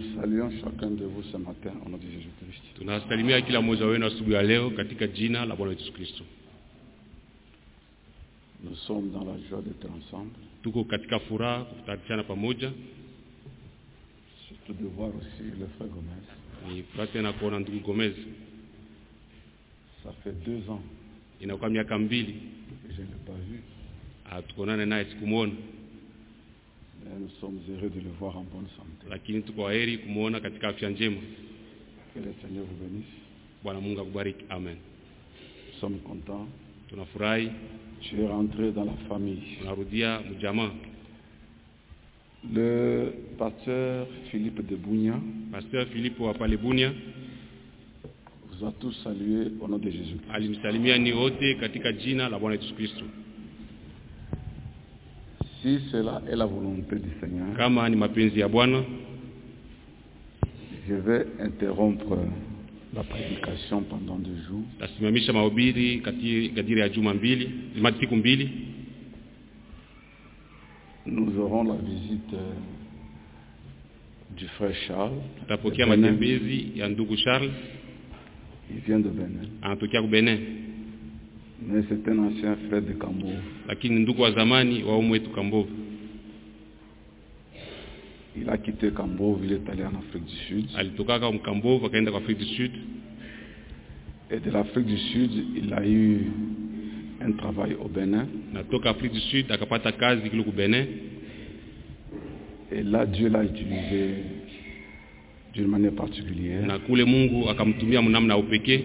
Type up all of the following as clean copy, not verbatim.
saluons chacun de vous ce matin au nom de Jésus-Christ. Tunasalimia kila mmoja wenu asubuhi ya leo katika jina la Bwana Yesu Kristo. Nous sommes dans la joie d'être ensemble. Tuko katika furaha kukutana pamoja. Surtout de voir aussi le frère Gomez. Ni furaha tena kuona ndugu Gomez. Ça fait 2 ans. Inakuwa miaka 2 que je ne l'ai pas vu. Tukonane naye sikumuona. Nous sommes heureux de le voir en bonne santé. Lakini tuko heri kumuona katika afya njema. Que le Seigneur vous bénisse. Bwana Mungu akubariki. Amen. Nous sommes contents. Tunafurahi. Tu es rentré dans la famille. Tunarudia mjamaa. Le pasteur Philippe de Bunia. Pasteur Philippe wa pale Bunia vous a tous salué au nom de Jésus. Alimsalimia ni wote katika jina la Bwana Yesu Kristo. Si cela est la volonté du Seigneur, kama ni mapenzi ya Bwana, je vais interrompre la prédication pendant 2 jours. Tasimamisha mahubiri kadiri ya juma 2, siku 2. Nous aurons la visite du frère Charles. Tutapokea matembezi ya ndugu Charles. Il vient de Benin. Anatokea ku Benin. Mais c'est un ancien frère de Kambo. Lakini ndugu wa zamani wa umwetu Kambo. Il a quitté Kambo, il est allé en Afrique du Sud. Alitoka kwa Kambo akaenda kwa Afrique du Sud. Et de l'Afrique du Sud, il a eu un travail au Bénin. Natoka Afrique du Sud akapata kazi kule ku Benin. Et là Dieu l'a utilisé d'une manière particulière. Na kule Mungu akamtumia mnamna upekee.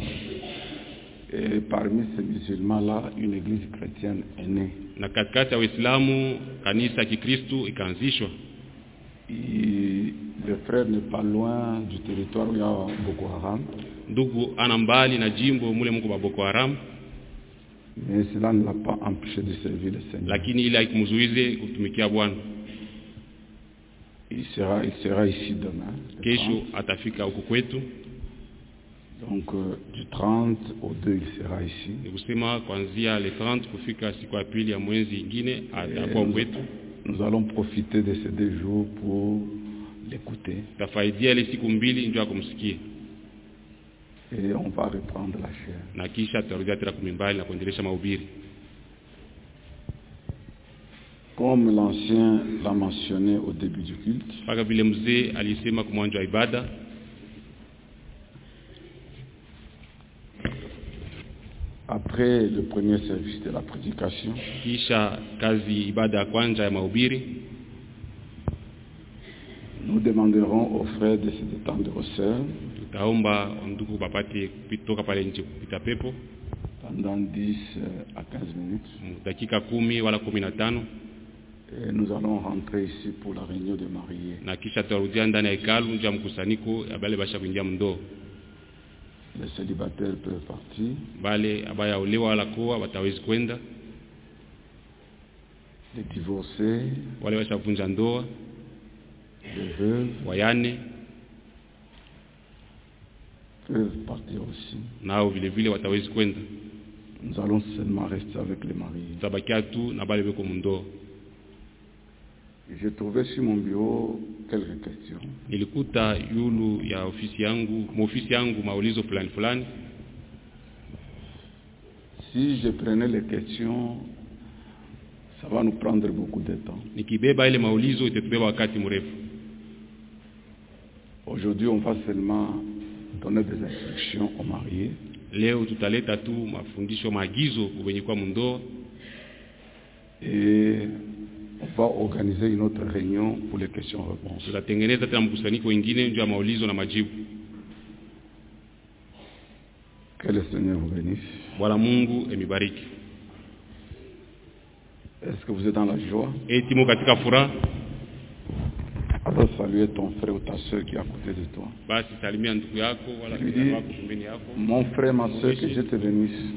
Et parmi ces musulmans-là, une église chrétienne est née. Na katikati ya Waislamu kanisa ya Kikristo ikaanzishwa. Le frère n'est pas loin du territoire où il y a Boko Haram. Ndugu ana mbali na jimbo mule mko ba Boko Haram. Mais cela ne l'a pas empêché de servir le Seigneur. Lakini ile haikumzuize kutumikia Bwana. Il sera ici demain. Kesho atafika huko kwetu. Donc du 30 au 2 il sera ici. Nikusema kuanzia le 30 kufika siku ya pili ya mwezi ingine atakuwa kwetu. Nous allons profiter de ces 2 jours pour l'écouter. Tafaidia ile siku 2 ndio akumsikie. Et on va reprendre la chair. Na kisha tutarudia tena kumimbali na kuendelesha mahubiri. Comme l'ancien l'a mentionné au début du culte. Paka vile mzee alisema kwa mwanzo wa ibada. Après le premier service de la prédication, kisha kazi ibada ya kwanza ya mahubiri, nous demanderons aux frères de se détendre au sein. Tutaomba ndugu bapate kutoka pale nje kupita pepo pendant 10 à 15 minutes. Dakika 10 wala 15. Et nous allons rentrer ici pour la réunion de mariés. Na kisha tutarudia ndani ya hekalu nje ya mkusanyiko ya bale basha kuingia mndoo. Les célibataires peuvent partir. Bale abaya olewa wala koa watawezi kwenda. Les divorcés, wale washavunja ndoa, les veuves, wayane peuvent partir aussi. Nao vile vile watawezi kwenda. Nous allons seulement rester avec les mariés. Tabakia tu na bale beko mndoo. J'ai trouvé sur mon bureau quelques questions. Nilikuta yulu ya ofisi yangu maulizo fulani. Si je prenais les questions, ça va nous prendre beaucoup de temps. Nikibeba ile maulizo itatubeba wakati mrefu. Aujourd'hui, on va seulement donner des instructions aux mariés. Leo tutaleta tu mafundisho maagizo kwenye kwa mndoo. Et on va organiser une autre réunion pour les questions-réponses. Tutatengeneza tena mkusanyiko mwingine ndio ya maulizo na majibu. Que le Seigneur vous bénisse. Bwana Mungu emibariki. Est-ce que vous êtes dans la joie? Eti mo katika furaha? Alors saluer ton frère ou ta soeur qui est à côté de toi. Basi salimia ndugu yako wala Lui ndugu yako pembeni yako. Mon frère, ma soeur, que je te bénisse.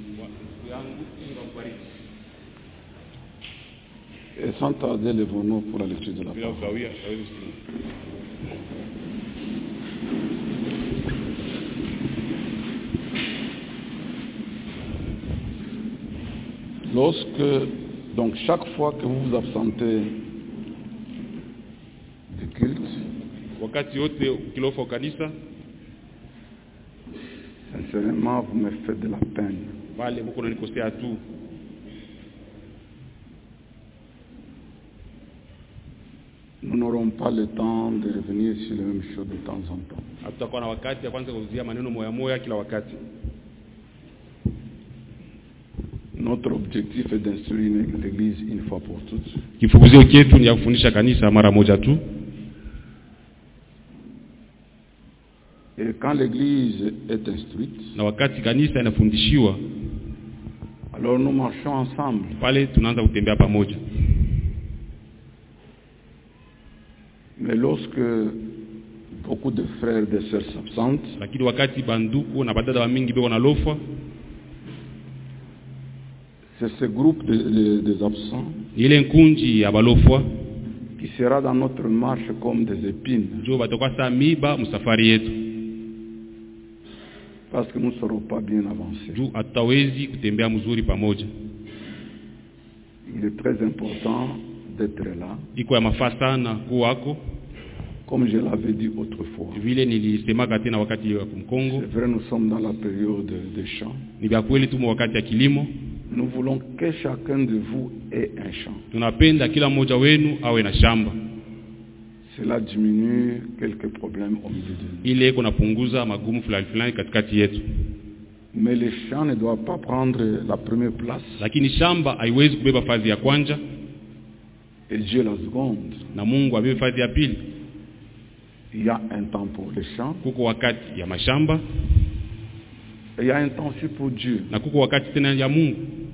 Et sans tarder, lèvons-nous pour la lecture de la parole. Donc chaque fois que vous vous absentez du culte, wakati wote ukilofa kanisa, sincèrement, vous me faites de la peine. Pale mko unanikosea tu. Nous n'aurons pas le temps de revenir sur les mêmes choses de temps en temps. Hatutakuwa na wakati ya kwanza kuzia maneno moya moya kila wakati. Notre objectif est d'instruire l'Église une fois pour toutes. Kifukuzio chetu ni ya kufundisha kanisa mara moja tu. Et quand l'Église est instruite, na wakati kanisa inafundishiwa, alors nous marchons ensemble. Pale tunaanza kutembea pamoja. Mais lorsque beaucoup de frères et de sœurs s'absentent, lakini wakati banduku na badada wa mingi beko na lofa, c'est ce groupe des absents ile nkunji ya balofwa qui sera dans notre marche comme des épines. Jo batoka sa miba musafari yetu. Parce que nous ne serons pas bien avancés. Jo hatawezi kutembea mzuri pamoja. Il est très important d'être là. Iko ya mafaa sana kuwako. Comme je l'avais dit autrefois. Vile nilisemaka tena wakati wa kumkongo. C'est vrai, nous sommes dans la période des champs. Ni vya kweli tumo wakati ya kilimo. Nous voulons que chacun de vous ait un champ. Tunapenda kila mmoja wenu awe na shamba. Cela diminue quelques problèmes au milieu de nous. Ile kuna punguza magumu fulani katikati yetu. Mais les champs ne doivent pas prendre la première place. Lakini shamba haiwezi kubeba fazi ya kwanza. Et Dieu la seconde. Na Mungu abebe fazi ya pili. Il y a un temps pour les champs. Kuko wakati ya mashamba. Et il y a un temps aussi pour Dieu. Na kuko wakati tena ya Mungu.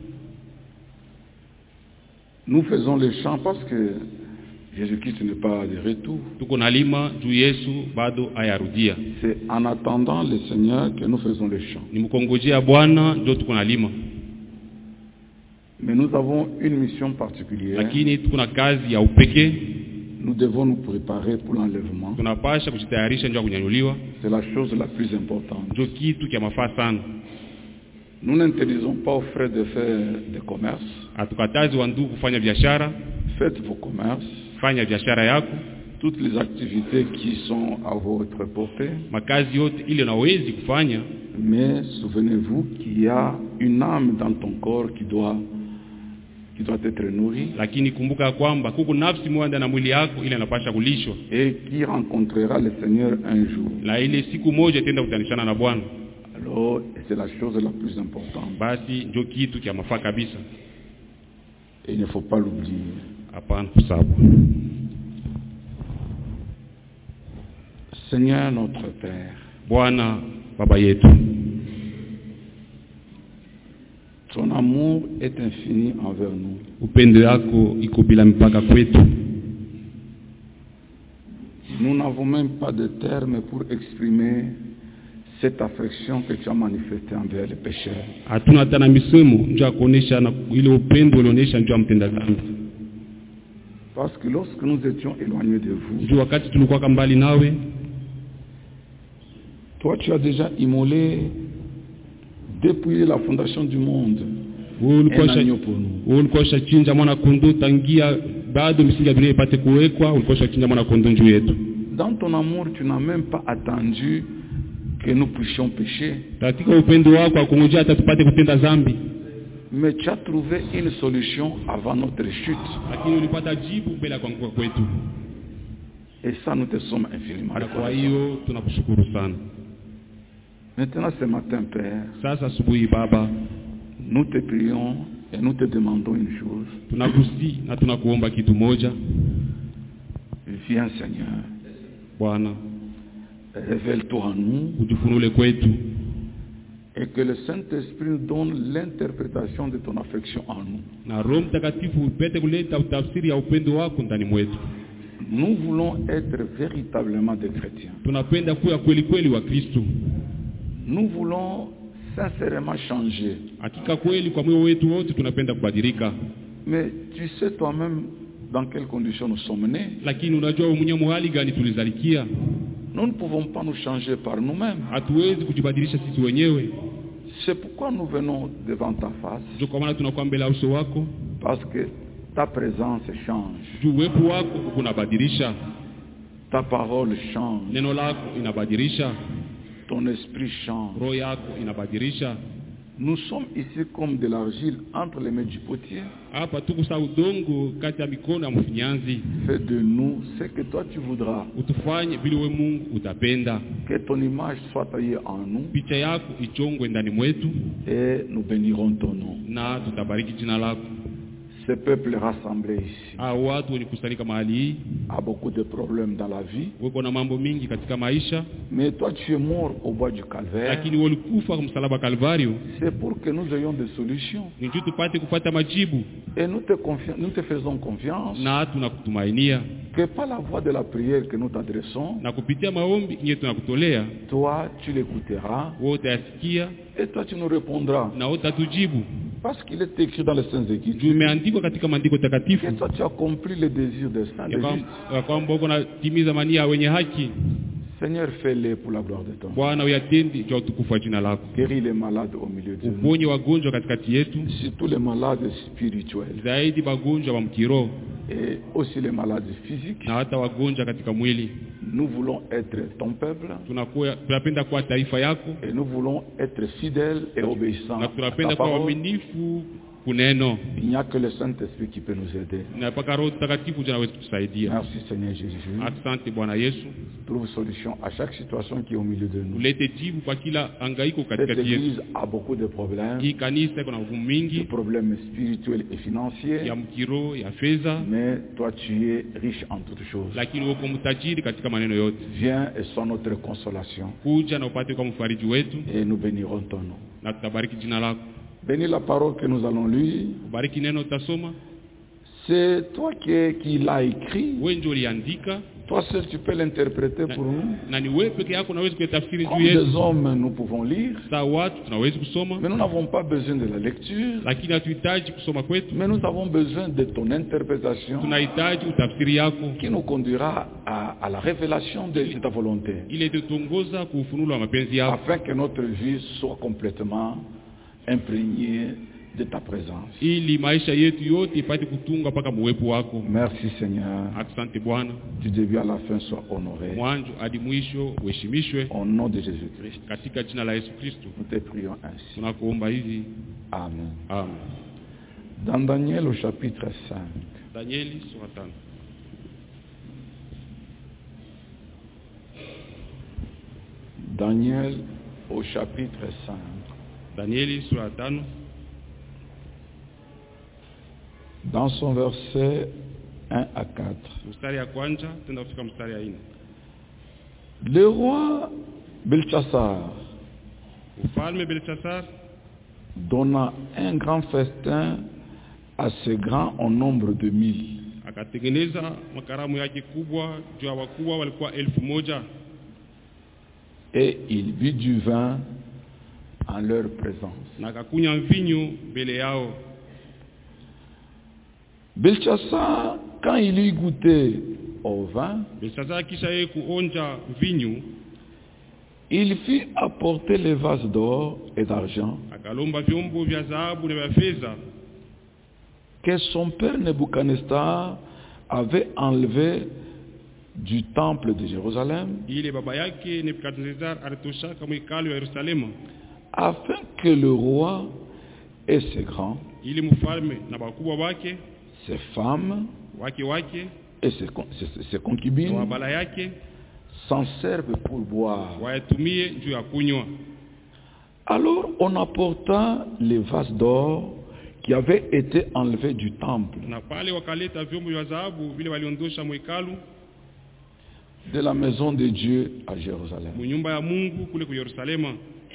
Nous faisons les champs parce que Jésus-Christ n'est pas de retour. Tuko nalima juu Yesu bado ayarudia. C'est en attendant le Seigneur que nous faisons les champs. Ni mkongojea Bwana ndio tuko nalima. Mais nous avons une mission particulière. Lakini tuko na kazi ya upekee. Nous devons nous préparer pour l'enlèvement. Tunapasha kujitayarisha ndio kunyanyuliwa. C'est la chose la plus importante. Ndio kitu kia mafaa sana. Nous n'interdisons pas aux frères de faire des commerces. Hatukatazi wa ndugu kufanya biashara. Faites vos commerces. Fanya biashara yako. Toutes les activités qui sont à votre portée. Makazi yote ile unawezi kufanya. Mais souvenez-vous qu'il y a une âme dans ton corps qui doit être nourrie. Lakini kumbuka kwamba kuko nafsi moja ndani ya mwili yako ile inapasha kulishwa. Et qui rencontrera le Seigneur un jour. La ile siku moja itaenda kutanishana na Bwana. Alors, c'est la chose la plus importante. Basi ndio kitu kia mafaa kabisa. Et il ne faut pas l'oublier. Hapana kusabu. Seigneur notre Père. Bwana baba yetu. Ton amour est infini envers nous. Upendo wako iko bila mpaka kwetu. Nous n'avons même pas de termes pour exprimer cette affection que tu as manifestée envers les pécheurs. Hatuna hata na misemo njoo kuonesha na ile upendo ulionesha njoo mtenda dhambi. Parce que lorsque nous étions éloignés de vous, njoo wakati tulikuwa mbali nawe, toi tu as déjà immolé depuis la fondation du monde. Ulikosha chinja mwana kondoo tangia bado misingi ya dunia ipate kuwekwa, ulikosha chinja mwana kondoo juu yetu. Dans ton amour, tu n'as même pas attendu que nous puissions pécher. Katika upendo wako akungojea hata tupate kutenda dhambi. Mais tu as trouvé une solution avant notre chute. Lakini ulipata jibu mbele ya kuanguka kwetu. Et ça, nous te sommes infiniment reconnaissants. Kwa hiyo tunakushukuru sana. Maintenant, ce matin, Père, sasa asubuhi Baba, nous te prions et nous te demandons une chose. Tunakusi na tunakuomba kitu moja. Viens, Seigneur. Bwana, révèle-toi en nous. Ujifunule kwetu. Et que le Saint-Esprit nous donne l'interprétation de ton affection en nous. Na Roho Mtakatifu upete kuleta utafsiri ya upendo wako ndani mwetu. Nous voulons être véritablement des chrétiens. Tunapenda kuwa kweli kweli wa Kristo. Nous voulons sincèrement changer. Hakika kweli kwa moyo wetu wote tunapenda kubadilika. Mais tu sais toi-même dans quelles conditions nous sommes nés. Lakini unajua mwenyewe hali gani tulizalikia. Nous ne pouvons pas nous changer par nous-mêmes. Hatuwezi kujibadilisha sisi wenyewe. C'est pourquoi nous venons devant ta face. Ndio kwa maana tunakuwa mbele ya uso wako. Parce que ta présence change. Uwepo wako unabadilisha. Ta parole change. Neno lako inabadilisha, Ton esprit change. roho yako inabadilisha. Nous sommes ici comme de l'argile entre les mains du potier. Hapa tuko sa udongo kati ya mikono ya mfinyanzi. Fais de nous ce que toi tu voudras. Utufanye vile wewe Mungu utapenda. Que ton image soit taillée en nous. Picha yako ichongwe ndani mwetu Et nous bénirons ton nom. na tutabariki jina lako. Ce peuple rassemblé ici Watu wenye kusanyika mahali hii a beaucoup de problèmes dans la vie. wako na mambo mingi katika maisha, Mais toi tu es mort au bois du calvaire. lakini walikufa kwa msalaba Kalvario. C'est pour que nous ayons des solutions. Ni juu tupate kupata majibu, Et nous te faisons confiance na tunakutumainia, que par la voix de la prière que nous t'adressons, na kupitia maombi yenye tunakutolea toi tu l'écouteras wewe utayasikia et toi tu nous répondras. na utatujibu. Parce qu'il est écrit dans les Saintes Écritures Tumeandikwa katika maandiko takatifu que toi tu as accompli les désirs des saints, des justes. ya kwamba uko natimiza mania ya wenye haki. Seigneur, fais-les pour la gloire de ton nom. Bwana, uyatendi juu ya utukufu wa jina lako. Guéris les malades au milieu de nous. Uponye wagonjwa katikati yetu, Surtout les malades spirituels. zaidi wagonjwa wa mkiroho Et aussi les malades physiques. na hata wagonjwa katika mwili. Nous voulons être ton peuple. Tunapenda kuwa taifa yako, Et nous voulons être fidèles et obéissants na à ta tunapenda kuwa parole. waaminifu kuneno, Il n'y a que le Saint-Esprit qui peut nous aider. na mpaka Roho Mtakatifu ndiye anaweza kutusaidia. Merci Seigneur Jésus. Asante Bwana Yesu, Trouve solution à chaque situation qui est au milieu de nous. ulete jibu kwa kila hangaiko Cette katikati yetu. église a beaucoup de problèmes. Hii kanisa iko na nguvu Des mingi problèmes spirituels et financiers. ya mkiroho, ya fedha, Mais toi tu es riche en toutes choses. lakini uko mtajiri katika maneno yote. Viens et sois notre consolation. Kuja na upate kwa mfariji wetu, Et nous bénirons ton nom. na tutabariki jina lako. Bénis la parole que nous allons lire. Bariki neno utasoma, C'est toi qui l'as écrit. wewe ndio uliandika, Toi seul tu peux l'interpréter pour nous. na ni wewe peke yako unaweza kutafsiri Comme juu yetu. des hommes, nous pouvons lire. Sawa, watu tunaweza kusoma, Mais nous n'avons pas besoin de la lecture. lakini hatuhitaji kusoma kwetu, Mais nous avons besoin de ton interprétation tunahitaji utafsiri yako qui nous conduira à la révélation de ta volonté. ile ituongoza kuufunulo wa mapenzi yako, Afin que notre vie soit complètement imprégnée de ta présence. ili maisha yetu yote ipate kutunga mpaka muwepo wako. Merci Seigneur. Asante Bwana, Du début à la fin sois honoré. mwanzo hadi mwisho uheshimishwe, Au nom de Jésus-Christ, katika jina la Yesu Kristo nous te prions ainsi. tunakuomba hivi, Amen. amen. Dans Daniel au chapitre 5, Danieli sura 5. Daniel au chapitre 5, Danieli sura 5 dans son verset 1 à 4. mstari ya kwanza tenda kufika mstari ya 4. Le roi Belchassar Ufalme Belshazzar donna un grand festin à ses grands au nombre de 1000. akatengeneza makaramu yake kubwa juu ya wakubwa walikuwa 1000, Et il but du vin en leur présence. na akakunya mvinyo mbele yao. Belchassar, quand il eut goûté au vin, Belshazzar kisha yeye kuonja mvinyo, il fit apporter les vases d'or et d'argent akalomba vyombo vya dhahabu na vya fedha que son père Nebuchadnezzar avait enlevé du temple de Jérusalem, ile baba yake Nebukadnezar alitosha kama hekalu ya Yerusalemu, afin que le roi et ses grands, ili mfalme na wakubwa wake ses femmes wake et ses concubines na wabala yake s'en servent pour boire. wayatumie juu ya kunywa. Alors on apporta les vases d'or qui avaient été enlevés du temple Na pale wakaleta vyombo vya dhahabu vile waliondosha mwekalu de la maison de Dieu à Jérusalem. munyumba ya Mungu kule ku Yerusalemu,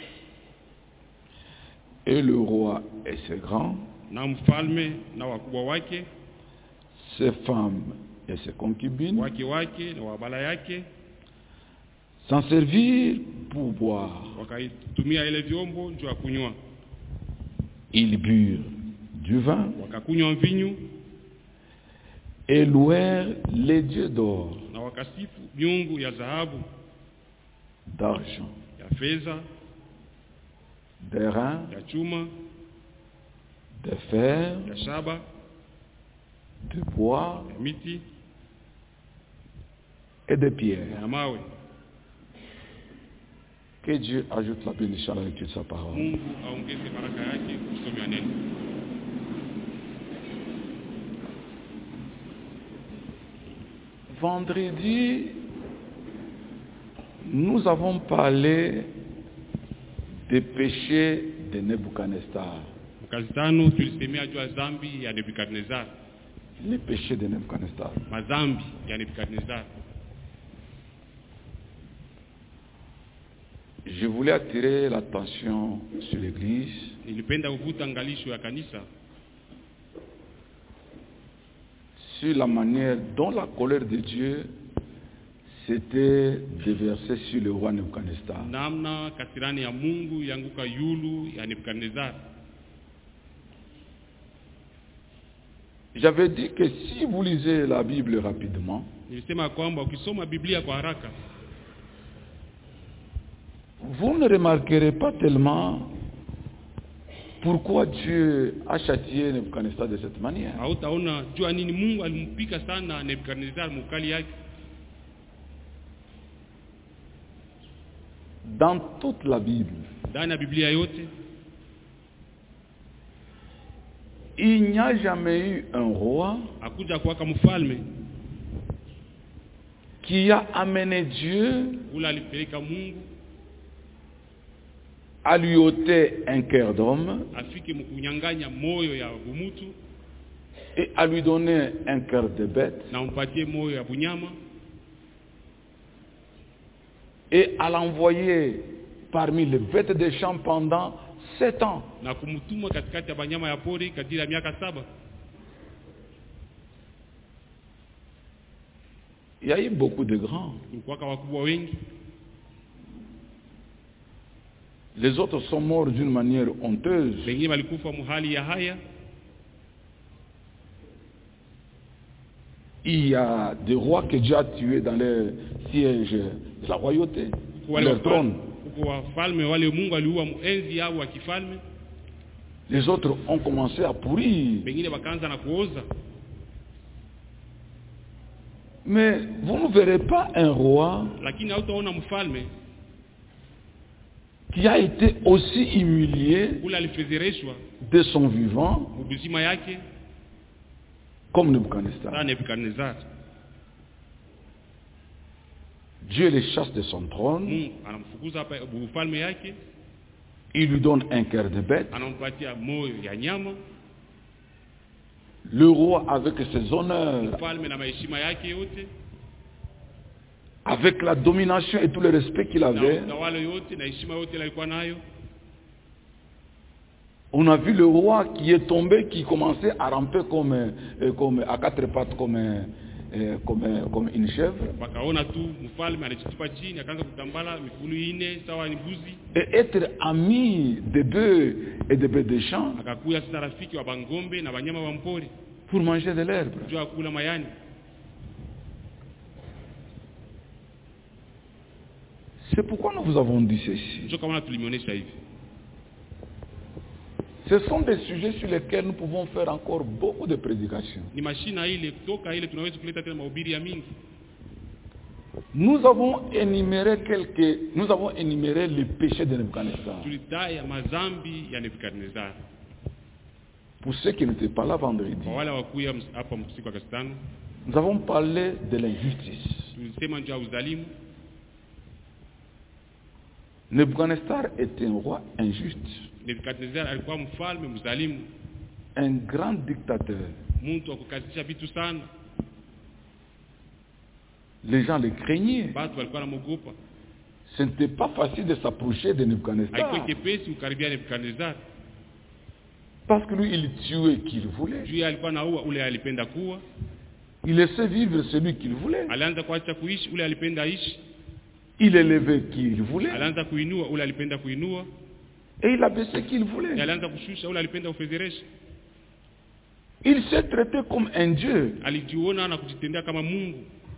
Et le roi et ses grands, na mfalme na wakubwa wake ses femmes et ses concubines wake na wabala yake s'en servirent pour boire. wakaitumia ile vyombo juu ya kunywa. Ils burent du vin Wakakunywa mvinyo et louèrent les dieux d'or, na wakasifu miungu ya dhahabu, d'argent, ya fedha, d'airain, ya chuma, de fer, ya shaba, de bois ya miti et de pierres. na mawe. Que Dieu ajoute la bénédiction à la lecture de sa parole. Mungu aongeze baraka yake kusomea neno. Vendredi, nous avons parlé des péchés de Nebuchadnezzar. Mwezi tano tulisemea juu ya dhambi ya Nebukadnezar. Les péchés de Nebuchadnezzar. Madhambi ya Nebukadnezar. Je voulais attirer l'attention sur l'église. Nilipenda kuvuta angalisho ya kanisa sur la manière dont la colère de Dieu s'était déversée sur le roi Nebuchadnezzar. namna kasirani ya Mungu yanguka yulu ya Nebukadnezar. J'avais dit que si vous lisez la Bible rapidement, Nilisema kwamba ukisoma Biblia kwa haraka vous ne remarquerez pas tellement pourquoi Dieu a châtié Nebuchadnezzar de cette manière. hautaona jua nini Mungu alimpika sana Nebukadnezar mukali yake. Dans toute la Bible, Ndani ya Biblia yote il n'y a jamais eu un roi hakuja kuwaka mfalme qui a amené Dieu ule alipeleka Mungu à lui ôter un cœur d'homme afike mkunyanganya moyo ya bumutu et à lui donner un cœur de bête na umpatie moyo ya bunyama et à l'envoyer parmi les bêtes des champs pendant 7 ans. na kumutuma katikati ya banyama ya pori kadiri ya miaka 7. Il y a eu beaucoup de grands. Kulikuwa wakubwa wengi. Les autres sont morts d'une manière honteuse. Wengine walikufa muhali ya haya. Il y a des rois que Dieu a tués dans les sièges de la royauté, leur trône. Wafalme wale Mungu aliua muenzi yao wa kifalme. Les autres ont commencé à pourrir. Wengine wakaanza na kuoza. Mais vous ne verrez pas un roi Lakini hautaona mfalme qui a été aussi humilié ule alifezereshwa de son vivant ubizima yake comme Nebuchadnezzar. Nebukadnezar. Dieu les chasse de son trône. Mungu anamfukuza hapa ufalme yake. Il lui donne un cœur de bête. Anampatia moyo ya nyama. Le roi avec ses honneurs, Mfalme na maheshima yake yote, avec la domination et tout le respect qu'il avait. na utawala yote na heshima yote alikuwa nayo. On a vu le roi qui est tombé, qui commençait à ramper comme à quatre pattes, comme une chèvre. Wakaona tu mfalme anajitupa chini akaanza kutambala miguu ine sawa ni mbuzi. Et être ami des bœufs et des bêtes des champs. Akakuya sasa rafiki wa bangombe na wanyama wa mpori. Pour manger de l'herbe. Jua kula mayani. C'est pourquoi nous vous avons dit ceci. Ndio kama tulimuonesha hivi. Ce sont des sujets sur lesquels nous pouvons faire encore beaucoup de prédications. Ni mashina ile kutoka ile tunaweza kuleta tena mahubiri ya mingi. Nous avons énuméré les péchés de Nebuchadnezzar. Tulidai mazambi ya Nebukadnezar. Pour ceux qui n'étaient pas là vendredi, Kwa wale wakuya hapa msiku wa kasitano, nous avons parlé de l'injustice. tulisema njoo uzalimu. Nebuchadnezzar était un roi injuste, Nebukadnezar alikuwa mfalme mzalimu, un grand dictateur. mtu akukazisha vitu sana. Les gens le craignaient. Watu walikuwa wanamogopa. Ce n'était pas facile de s'approcher de Nebuchadnezzar. Haikuwa kepesi ukaribia Nebukadnezar. Parce que lui, il tuait qui il voulait. Juu alikuwa naua ule alipenda kuwa. Il laissait vivre celui qu'il voulait. Alianza kuacha kuishi ule alipenda aishi. Il élevait qui il voulait. Alianza kuinua ule alipenda kuinua. Et il abaissait qui il voulait. Alianza kushusha ule alipenda ufedheresha. Il s'est traité comme un dieu. Alijiona na kujitendea kama Mungu.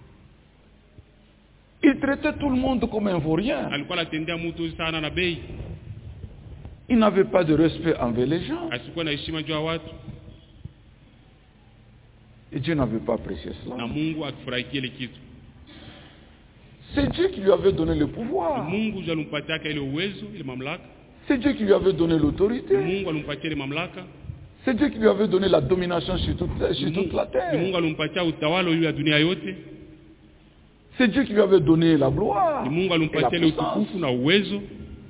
Il traitait tout le monde comme un vaurien. Alikuwa anatendea mtu sana na bei. Il n'avait pas de respect envers les gens. Asikuwa na heshima juu ya watu. Et Dieu n'avait pas apprécié Na cela. Mungu akifurahikia ile kitu. C'est Dieu qui lui avait donné le pouvoir. Mungu ndiye alimpatia ile uwezo, ile mamlaka. C'est Dieu qui lui avait donné l'autorité. Mungu alimpatia ile mamlaka. C'est Dieu qui lui avait donné la domination sur toute la terre. Mungu alimpatia utawala juu ya dunia yote. C'est Dieu qui lui avait donné la gloire. Mungu alimpatia ile utukufu na uwezo.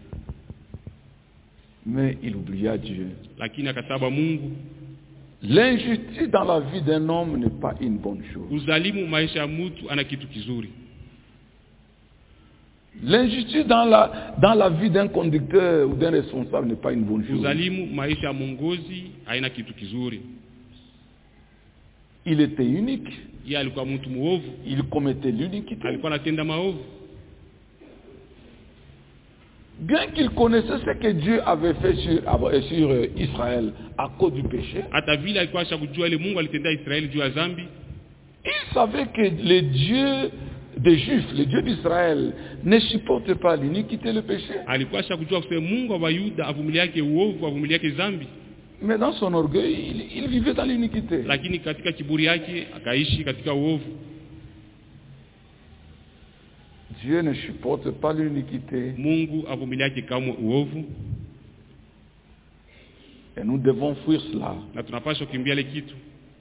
Mais il oublia Dieu. Lakini akasaba Mungu. L'injustice dans la vie d'un homme n'est pas une bonne chose. Uzalimu maisha ya mtu ana kitu kizuri. L'injustice dans la vie d'un conducteur ou d'un responsable n'est pas une bonne chose. Uzalimu maisha ya mongozi haina kitu kizuri. Il était unique. Yeye alikuwa mtu muovu. Il commettait l'iniquité. Alikuwa anatenda maovu. Bien qu'il connaissait ce que Dieu avait fait sur Israël à cause du péché, hata vile alikuwa ashakujua ile Mungu alitendea Israeli juu ya dhambi, il savait que les dieux des Juifs, les dieux d'Israël, ne supportent pas l'iniquité et le péché. Alikuwa ashakujua kwa Mungu wa Yuda avumiliake uovu, avumiliake dhambi. Mais dans son orgueil, il vivait dans l'iniquité. Lakini katika kiburi yake akaishi katika uovu. Dieu ne supporte pas l'iniquité. Mungu avumiliake kama uovu. Et nous devons fuir cela. Na tunapaswa kukimbia ile kitu.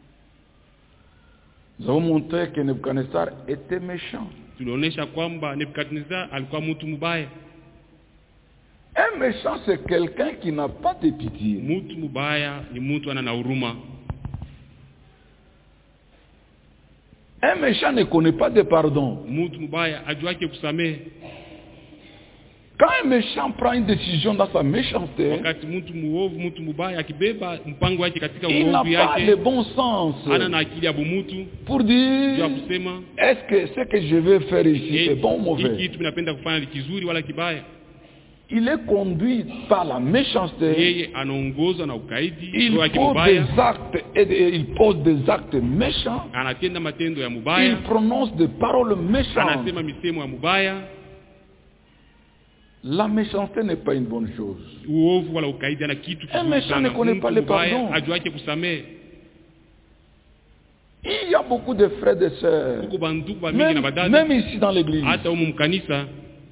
Nous avons montré que Nebuchadnezzar était méchant. Tulionyesha kwamba Nebukadnezar alikuwa mtu mbaya. Un méchant, c'est quelqu'un qui n'a pas de pitié. Mtu mbaya ni mtu ana huruma. Un méchant ne connaît pas de pardon. Mtu mbaya ajuake kusamehe. Quand un méchant prend une décision dans sa méchanceté, wakati mtu muovu, mtu mbaya akibeba mpango wake katika il n'a uovu pas yake, le bon sens ana na akili ya bumutu pour dire ya kusema est-ce que ce que je vais faire ici est bon ou mauvais. Hiki kitu napenda kufanya ni kizuri wala kibaya. Il est conduit par la méchanceté. Yeye anaongozwa na ukaidi, Il roho yake pose mbaya, des actes il pose des actes méchants. anatenda matendo ya Il mubaya, prononce des paroles méchantes. anasema misemo ya mubaya. La méchanceté n'est pas une bonne chose. Uovu wala ukaidi ana kitu Un méchant ne connaît pas le pardon. ajuake kusamehe. Il y a beaucoup de frères et sœurs, Kuko banduku ba mingi na badada, même ici dans l'église, hata humu mkanisa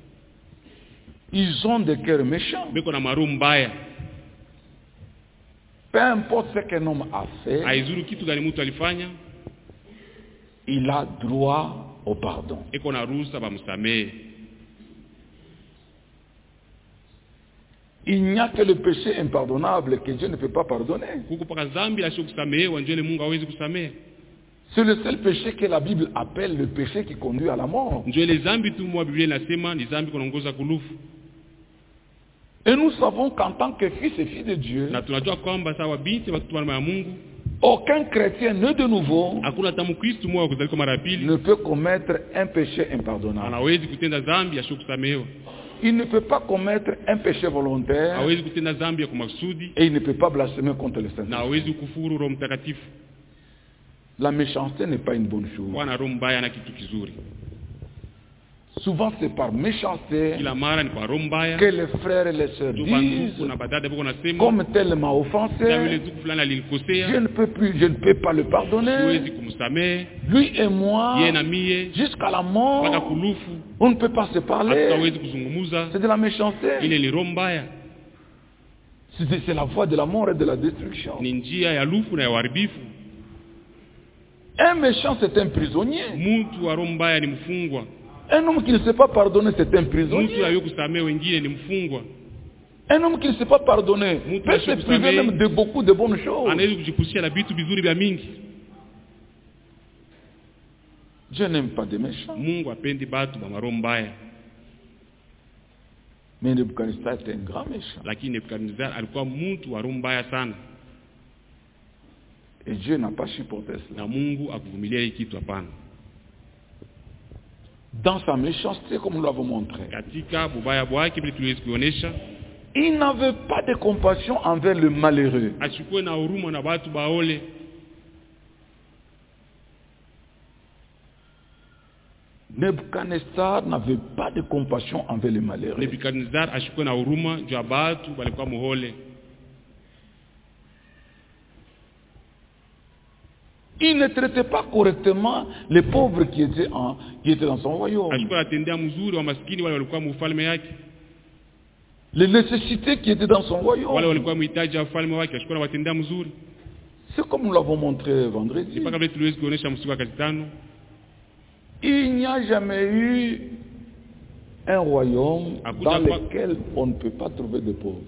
ils ont des cœurs méchants. beko na maroho mbaya. Peu importe ce qu'un homme a fait, Haizuru kitu gani mtu alifanya, il a droit au pardon. eko na ruhusa bamsamehe. Il n'y a que le péché impardonnable que Dieu ne peut pas pardonner. Kuko paka dhambi la sio kusamehewa ndio ile Mungu hawezi kusamehe. C'est le seul péché que la Bible appelle le péché qui conduit à la mort. Ndio ile dhambi tu mwa Biblia inasema ni dhambi kunaongoza kulufu. Et nous savons qu'en tant que fils et filles de Dieu, Na tunajua kwamba sawa binti watoto wa Mungu, aucun chrétien né de nouveau hakuna hata Mkristo mmoja kuzalika mara pili ne peut commettre un péché impardonnable. anawezi kutenda dhambi ya sio kusamehewa. Il ne peut pas commettre un péché volontaire Hawezi kutenda dhambi ya kumakusudi et il ne peut pas blasphémer contre le na Saint-Esprit. hawezi kufuru Roho Mtakatifu. La méchanceté n'est pas une bonne chose. Bwana roho mbaya na kitu kizuri. Souvent c'est par méchanceté Kila mara ni kwa roho mbaya que les frères et les sœurs tu disent, banduku na badada bako nasema comme tel m'a kama vile offensé, ndugu fulani je alinikosea, je ne peux pas le pardonner. siwezi kumsamehe. Lui et moi, Yeye na mie jusqu'à la mpaka mort, kulufu on ne peut pas se parler. hatutawezi kuzungumuza. C'est de la méchanceté. Ile ni roho mbaya, C'est la voie de la mort et de la destruction. ni njia ya lufu na ya uharibifu. Un méchant, c'est un prisonnier. Mtu wa roho mbaya ni mfungwa. Un homme qui ne sait pas pardonner, c'est un Mtu prisonnier. ayo kusamehe wengine ni mfungwa. Un homme qui ne sait pas pardonner Mtu peut se priver même de beaucoup de bonnes choses. Anaweza kujikushia na vitu vizuri vya mingi. Dieu n'aime pas des méchants. Mungu apendi batu ba roho mbaya. Mais Nebuchadnezzar était un grand méchant. Lakini Nebukadnezar alikuwa mtu wa roho mbaya sana. Et Dieu n'a pas supporté cela. Na Mungu akuvumilia hiki kitu hapana. Dans sa méchanceté, comme nous l'avons montré, Katika bubaya bwake vile tuliweza kuonesha, il n'avait pas de compassion envers le malheureux. achukue na huruma na watu baole. Nebuchadnezzar n'avait pas de compassion envers les malheureux. Nebukadnezar achukue na huruma juu ya batu balikuwa muhole. Il ne traitait pas correctement les pauvres qui étaient dans son royaume. Les nécessités qui étaient dans son royaume. C'est comme nous l'avons montré vendredi. Il n'y a jamais eu un royaume dans lequel on ne peut pas trouver de pauvres.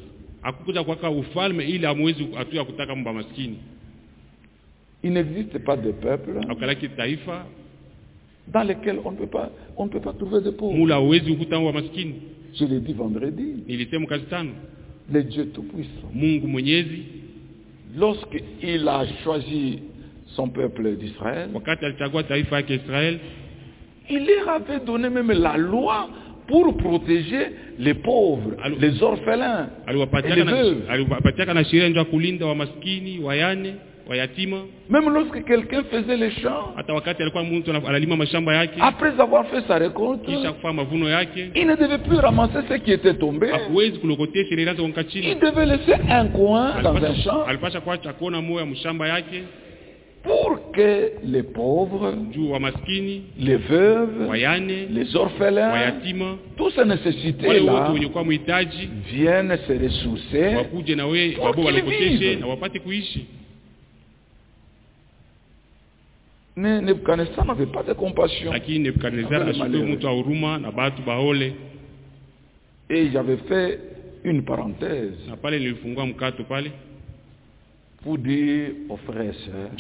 Il n'existe pas de peuple dans lequel on ne peut pas trouver de pauvres. Je l'ai dit vendredi. Le Dieu Tout-Puissant, lorsqu'il a choisi son peuple d'Israël, il leur avait donné même la loi pour protéger les pauvres, les orphelins et les veuves. Même lorsque quelqu'un faisait les champs, après avoir fait sa récolte, il ne devait plus ramasser ce qui était tombé. Il devait laisser un coin dans un champ pour que les pauvres, les veuves, les orphelins, tous ces nécessités-là viennent se ressourcer pour qu'ils vivent. Mais Nebuchadnezzar n'avait pas de compassion. Et j'avais fait une parenthèse pour dire aux frères et sœurs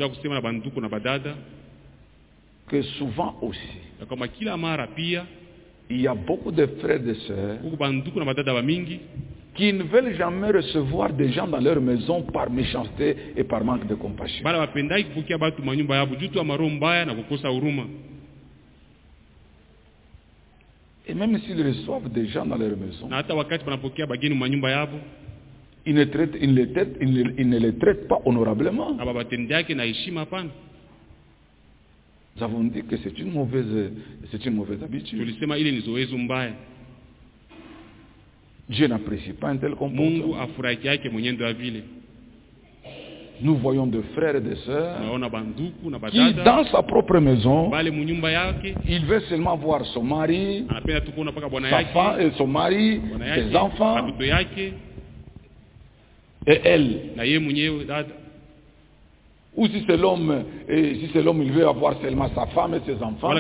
que souvent aussi, il y a beaucoup de frères et sœurs qui ne veulent jamais recevoir des gens dans leur maison par méchanceté et par manque de compassion. Et même s'ils reçoivent des gens dans leur maison, ils ne les traitent pas honorablement. Nous avons dit que c'est une mauvaise habitude. Dieu n'apprécie pas un tel comportement. Nous voyons de frères et de sœurs qui, dans sa propre maison, il veut seulement voir son mari, sa femme, son mari, ses enfants, et elle. Ou si c'est l'homme, il veut avoir seulement sa femme et ses enfants.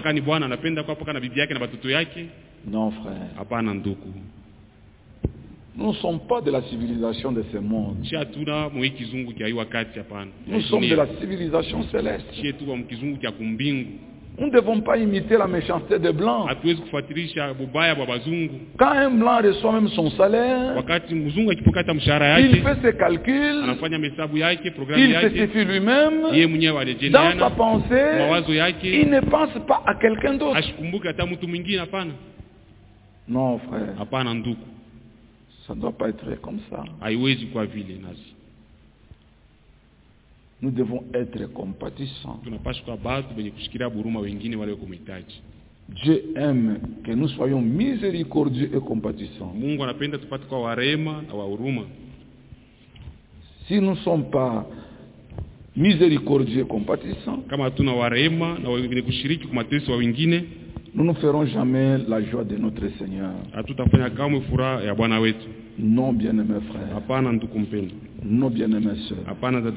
Non, frère. Nous ne sommes pas de la civilisation de ce monde. Nous sommes de la civilisation céleste. Nous ne devons pas imiter la méchanceté des Blancs. Quand un Blanc reçoit même son salaire, il fait ses calculs, il se suffit lui-même, dans sa pensée, il ne pense pas à quelqu'un d'autre. Non, frère. Ça ne doit pas être comme ça. Nous devons être compatissants. Dieu aime que nous soyons miséricordieux et compatissants. Si nous ne sommes pas miséricordieux et compatissants, nous ne ferons jamais la joie de notre Seigneur. Non, bien-aimés frères. Non, bien-aimés sœurs.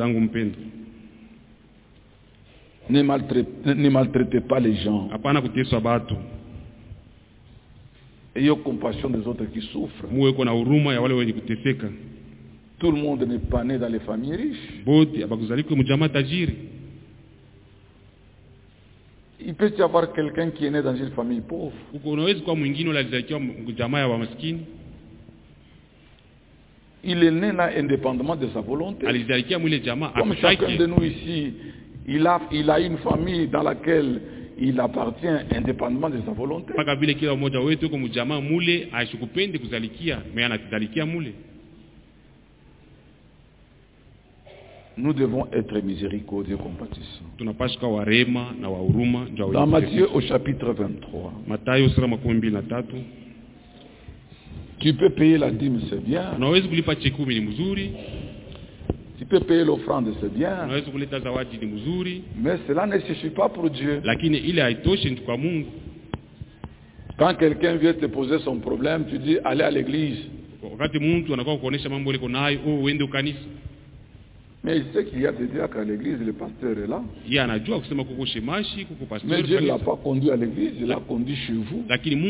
Ne maltraitez pas les gens. Ayez compassion des autres qui souffrent. Tout le monde n'est pas né dans les familles riches. Il peut y avoir quelqu'un qui est né dans une famille pauvre. Il est né là indépendamment de sa volonté. Comme chacun de nous ici, il a une famille dans laquelle il appartient indépendamment de sa volonté. Nous devons être miséricordieux et compatissants. Dans Matthieu au chapitre 23, tu peux payer la dîme, c'est bien. Tu peux payer l'offrande, c'est bien. Mais cela ne suffit pas pour Dieu. Quand quelqu'un vient te poser son problème, tu dis allez à l'église. Mais il sait qu'il y a des diacres à l'église, le pasteur est là. Mais Dieu ne l'a pas conduit à l'église, il l'a conduit chez vous.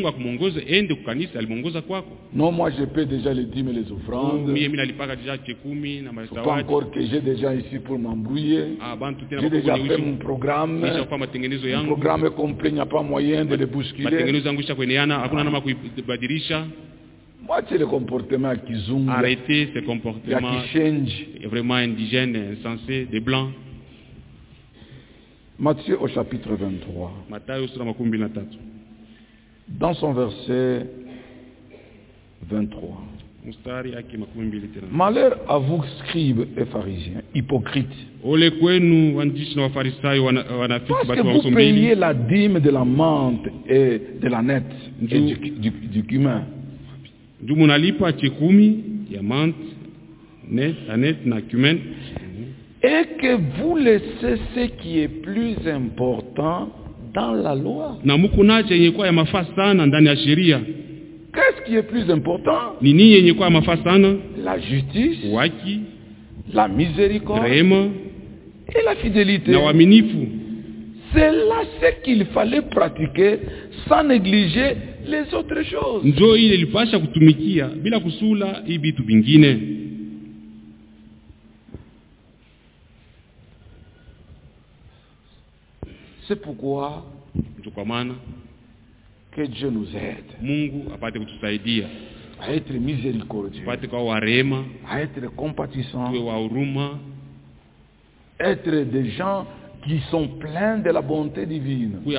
Non, moi je paie déjà les dîmes et les offrandes. Il ne faut pas encore que j'ai déjà ici pour m'embrouiller. J'ai déjà fait mon programme. Le programme est complet, il n'y a pas moyen de le bousculer. Moi, c'est le comportement kizungu. Arrêtez ce comportement vraiment indigène, insensé, des blancs. Matthieu au chapitre 23. Dans son verset 23. Malheur à vous, scribes et pharisiens, hypocrites. Parce que vous payez la dîme de la menthe et de la nette et du cumin. Du munalipa chekumi ya mant net na cumin, et que vous laissez ce qui est plus important dans la loi. Na mukuna chenye kwa ya mafaa sana ndani ya sheria. Qu'est-ce qui est plus important? Nini yenye kwa mafaa sana? La justice, waki, la miséricorde, rehema, et la fidélité. Na uaminifu. C'est là ce qu'il fallait pratiquer sans négliger les autres choses. Njo ile ilipasha kutumikia bila kusula hii vitu vingine. C'est pourquoi que Dieu nous aide. Mungu apate kutusaidia. À être miséricordieux. Apate kwa warema. À être compatissant. Tuwe wa huruma. Être des gens qui sont pleins de la bonté divine. Nous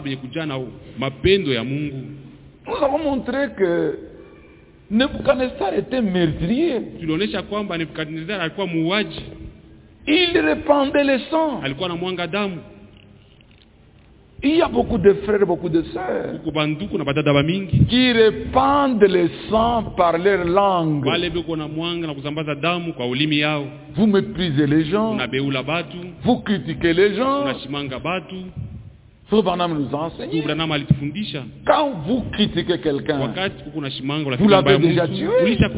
avons montré que Nebuchadnezzar était meurtrier. Il répandait le sang. Il y a beaucoup de frères, beaucoup de sœurs qui répandent le sang par leur langue. Vous méprisez les gens. Vous critiquez les gens. Frère Branham nous enseigne. Quand vous critiquez quelqu'un, vous l'avez déjà tué.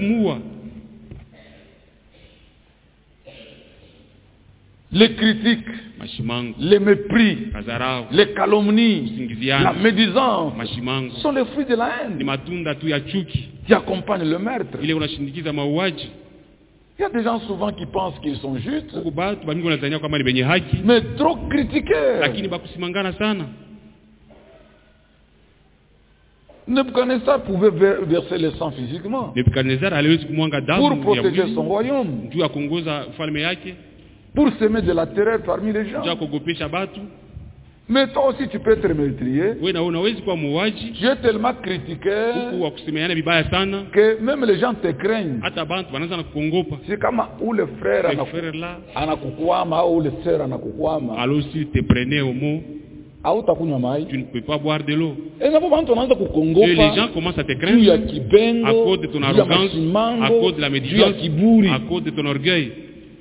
Les critiques, les mépris, les calomnies, la médisance sont les fruits de la haine qui accompagnent le meurtre. Il y a des gens souvent qui pensent qu'ils sont justes, mais trop critiqués. Nebuchadnezzar pouvait verser le sang physiquement pour protéger son royaume, pour semer de la terreur parmi les gens. Mais toi aussi tu peux être meurtrier. Tu es tellement critiqué que même les gens te craignent. C'est comme où le frère anakukwama ou le sœur anakukwama. Alors si te prenais au mot, tu ne peux pas boire de l'eau. Et les gens commencent à te craindre à cause de ton arrogance, à cause de la médisance, à cause de ton orgueil.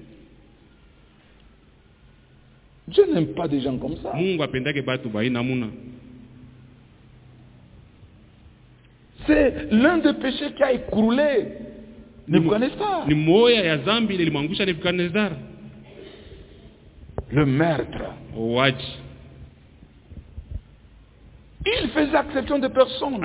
Dieu n'aime pas des gens comme ça. C'est l'un des péchés qui a écroulé Nebuchadnezzar. Le meurtre. Il faisait exception de personne.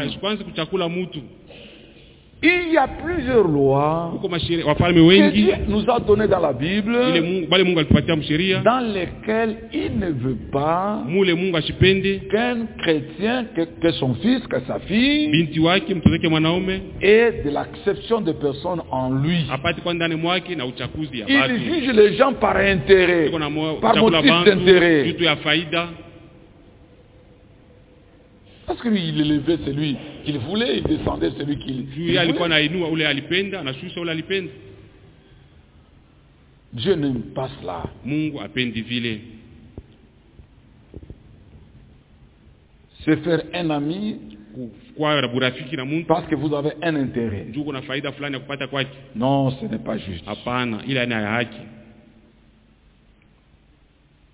Il y a plusieurs lois que Dieu nous a données dans la Bible dans lesquelles il ne veut pas qu'un chrétien, que son fils, que sa fille ait de l'acception de personnes en lui. Il juge les gens par intérêt, par motif d'intérêt. Parce que lui, il élevait celui qu'il voulait, il descendait celui qu'il voulait. Dieu n'aime pas cela. C'est faire un ami parce que vous avez un intérêt. Non, ce n'est pas juste.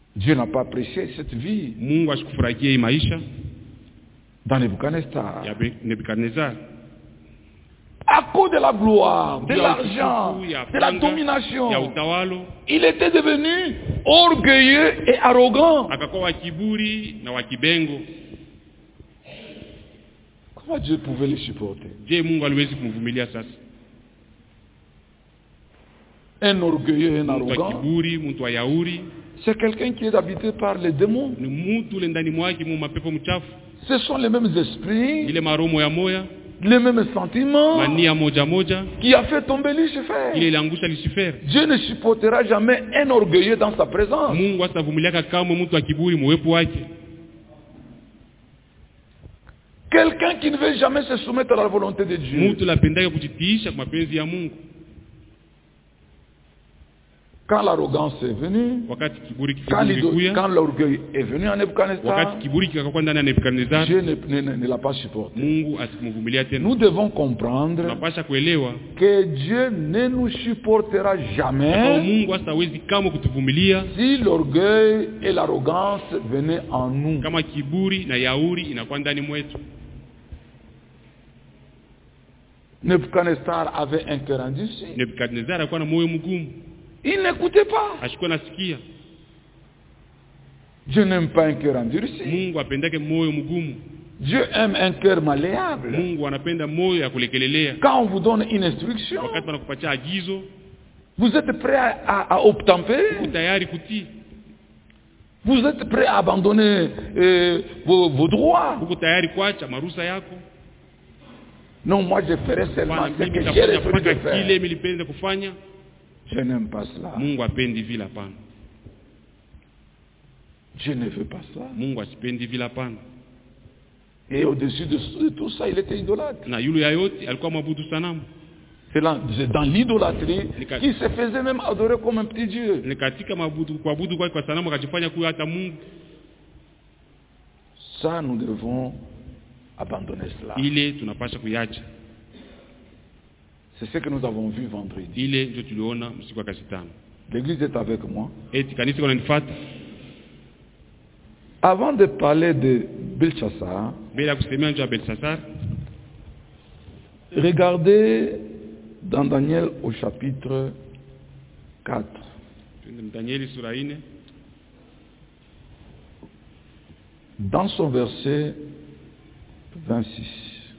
Dieu n'a pas apprécié cette vie. Mungu ashikufurahikia hii maisha dans Nebuchadnezzar. Ya Nebuchadnezzar. À cause de la gloire, de l'argent, de la domination, il était devenu orgueilleux et arrogant. Akakuwa kiburi na wa kibengo. Comment Dieu pouvait le supporter? Je Mungu aliwezi kumvumilia sasa. Un orgueilleux et un arrogant. Mtu wa kiburi, mtu wa yauri. C'est quelqu'un qui est habité par les démons. Ni mtu ndani mwake mu mapepo mchafu. Ce sont les mêmes esprits. Ile maromo ya moya. Les mêmes sentiments mania moja moja qui a fait tomber Lucifer. Ile iliangusha Lucifer. Dieu ne supportera jamais un orgueilleux dans sa présence. Mungu asavumiliaka kamwe mtu wa kiburi muwepo wake. Quelqu'un qui ne veut jamais se soumettre à la volonté de Dieu. Mtu lapendaka kujitiisha kwa mapenzi ya Mungu. Quand l'arrogance est venue, quand l'orgueil est venu en Nebuchadnezzar, Dieu ne l'a pas supporté. Nous devons comprendre que Dieu ne nous supportera jamais si l'orgueil et l'arrogance venaient en nous. Nebuchadnezzar avait un cœur endurci. Il n'écoutait pas. Dieu n'aime pas un cœur endurci. Dieu aime un cœur malléable. Quand on vous donne une instruction, vous êtes prêt à obtempérer. Vous êtes prêt à abandonner vos droits. Non, moi je ferai seulement ce que j'ai l'esprit de faire. Je n'aime pas cela. Dieu ne veut pas cela. Et au-dessus de tout ça, il était idolâtre. C'est dans l'idolâtrie qu'il se faisait même adorer comme un petit Dieu. Ça, nous devons abandonner cela. C'est ce que nous avons vu vendredi. L'église est avec moi. Avant de parler de Belshazzar, regardez dans Daniel au chapitre 4. Dans son verset 26.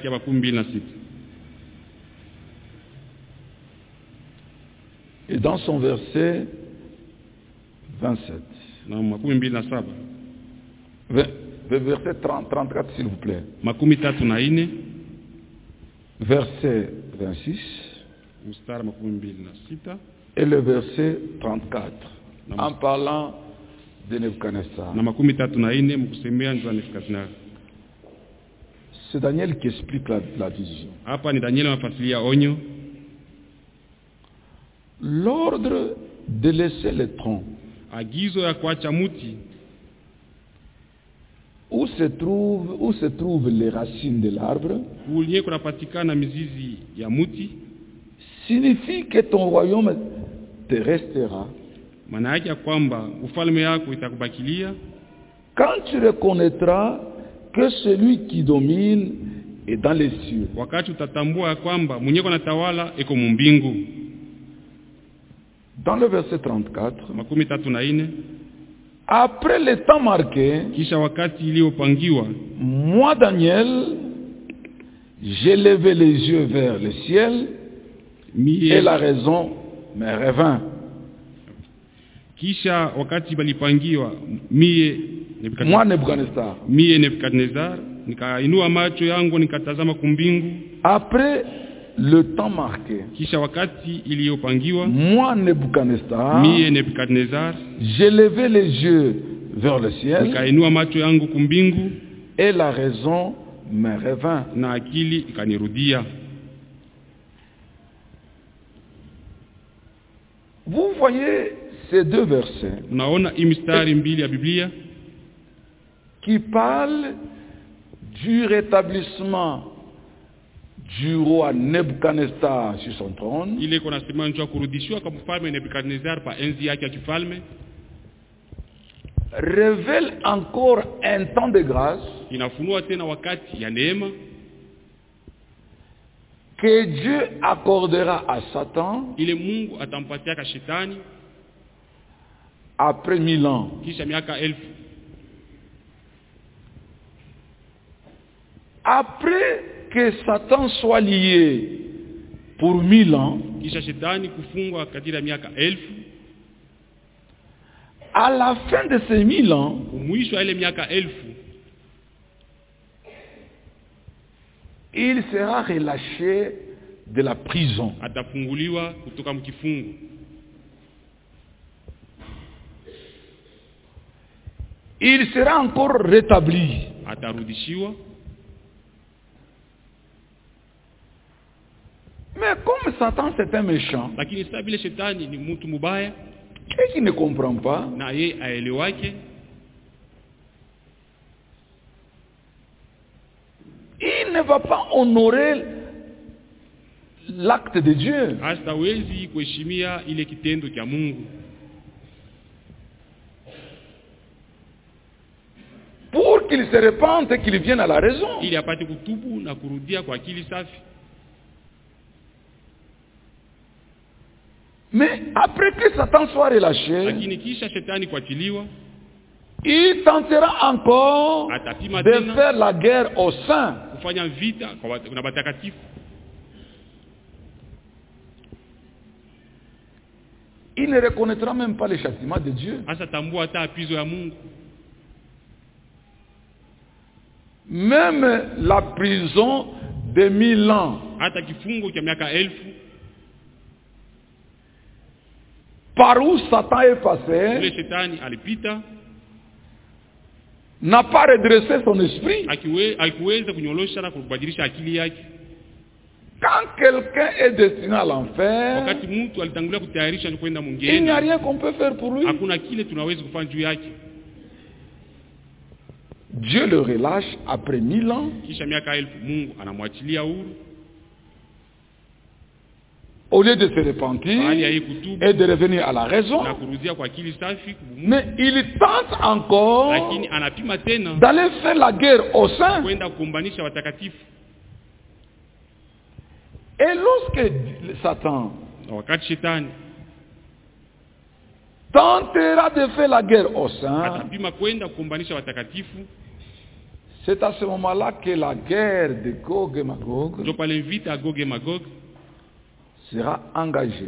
Et dans son verset 27. Verset 34, s'il vous plaît. Verset 26. Et le verset 34. En parlant de Nebuchadnezzar. C'est Daniel qui explique la vision. L'ordre de laisser le tronc où se trouvent les racines de l'arbre signifie que ton royaume te restera quand tu reconnaîtras que celui qui domine est dans les cieux. Dans le verset 34, après le temps marqué, moi Daniel, j'ai levé les yeux vers le ciel et la raison me revint. Moi Nebuchadnezzar, après le temps marqué, moi Nebuchadnezzar, j'ai levé les yeux vers le ciel et la raison me revint. Vous voyez ces deux versets qui parlent du rétablissement du roi Nebuchadnezzar sur son trône. révèle encore un temps de grâce que Dieu accordera à Satan après 1000 ans. Après que Satan soit lié pour 1000 ans, à la fin de ces 1000 ans, il sera relâché de la prison. Il sera encore rétabli. Mais comme Satan c'est un méchant, et qui ne comprend pas, il ne va pas honorer l'acte de Dieu. Pour qu'il se repente et qu'il vienne à la raison. Mais après que Satan soit relâché, il tentera encore de faire la guerre au sein. Il ne reconnaîtra même pas les châtiments de Dieu. Même la prison de 1000 ans par où Satan est passé n'a pas redressé son esprit. Quand quelqu'un est destiné à l'enfer, il n'y a rien qu'on peut faire pour lui. Dieu le relâche après 1000 ans. Au lieu de se repentir et de revenir à la raison, mais il tente encore d'aller faire la guerre au sein. Et lorsque Satan tentera de faire la guerre au sein, c'est à ce moment-là que la guerre de Gog et Magog sera engagée.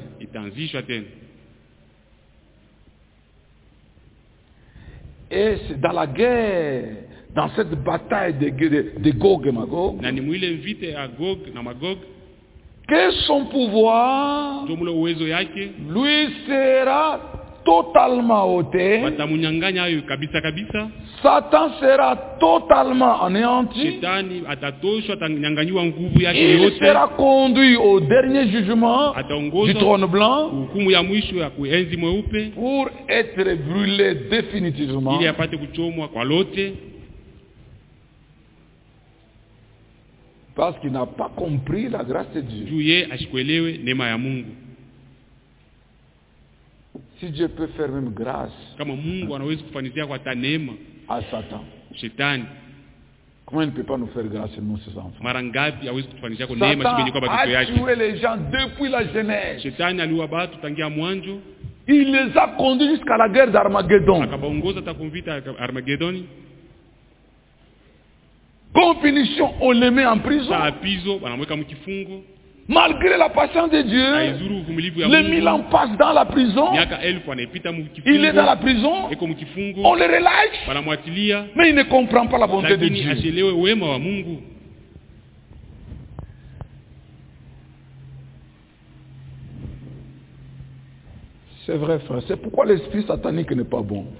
Et c'est dans la guerre, dans cette bataille de Gog et Magog, que son pouvoir lui sera totalement ôté. Satan sera totalement anéanti. Il sera conduit au dernier jugement du trône blanc pour être brûlé définitivement. Parce qu'il n'a pas compris la grâce de Dieu. Si Dieu peut faire même grâce à Satan, comment il ne peut pas nous faire grâce à nous, ses enfants? Satan a tué les gens depuis la jeunesse. Il les a conduits jusqu'à la guerre d'Armageddon. Comme punition, on les met en prison. Malgré la patience de Dieu, les 1000 ans passent dans la prison. Il est dans la prison. On le relâche. Mais il ne comprend pas la bonté de Dieu. C'est vrai, frère. C'est pourquoi l'esprit satanique n'est pas bon.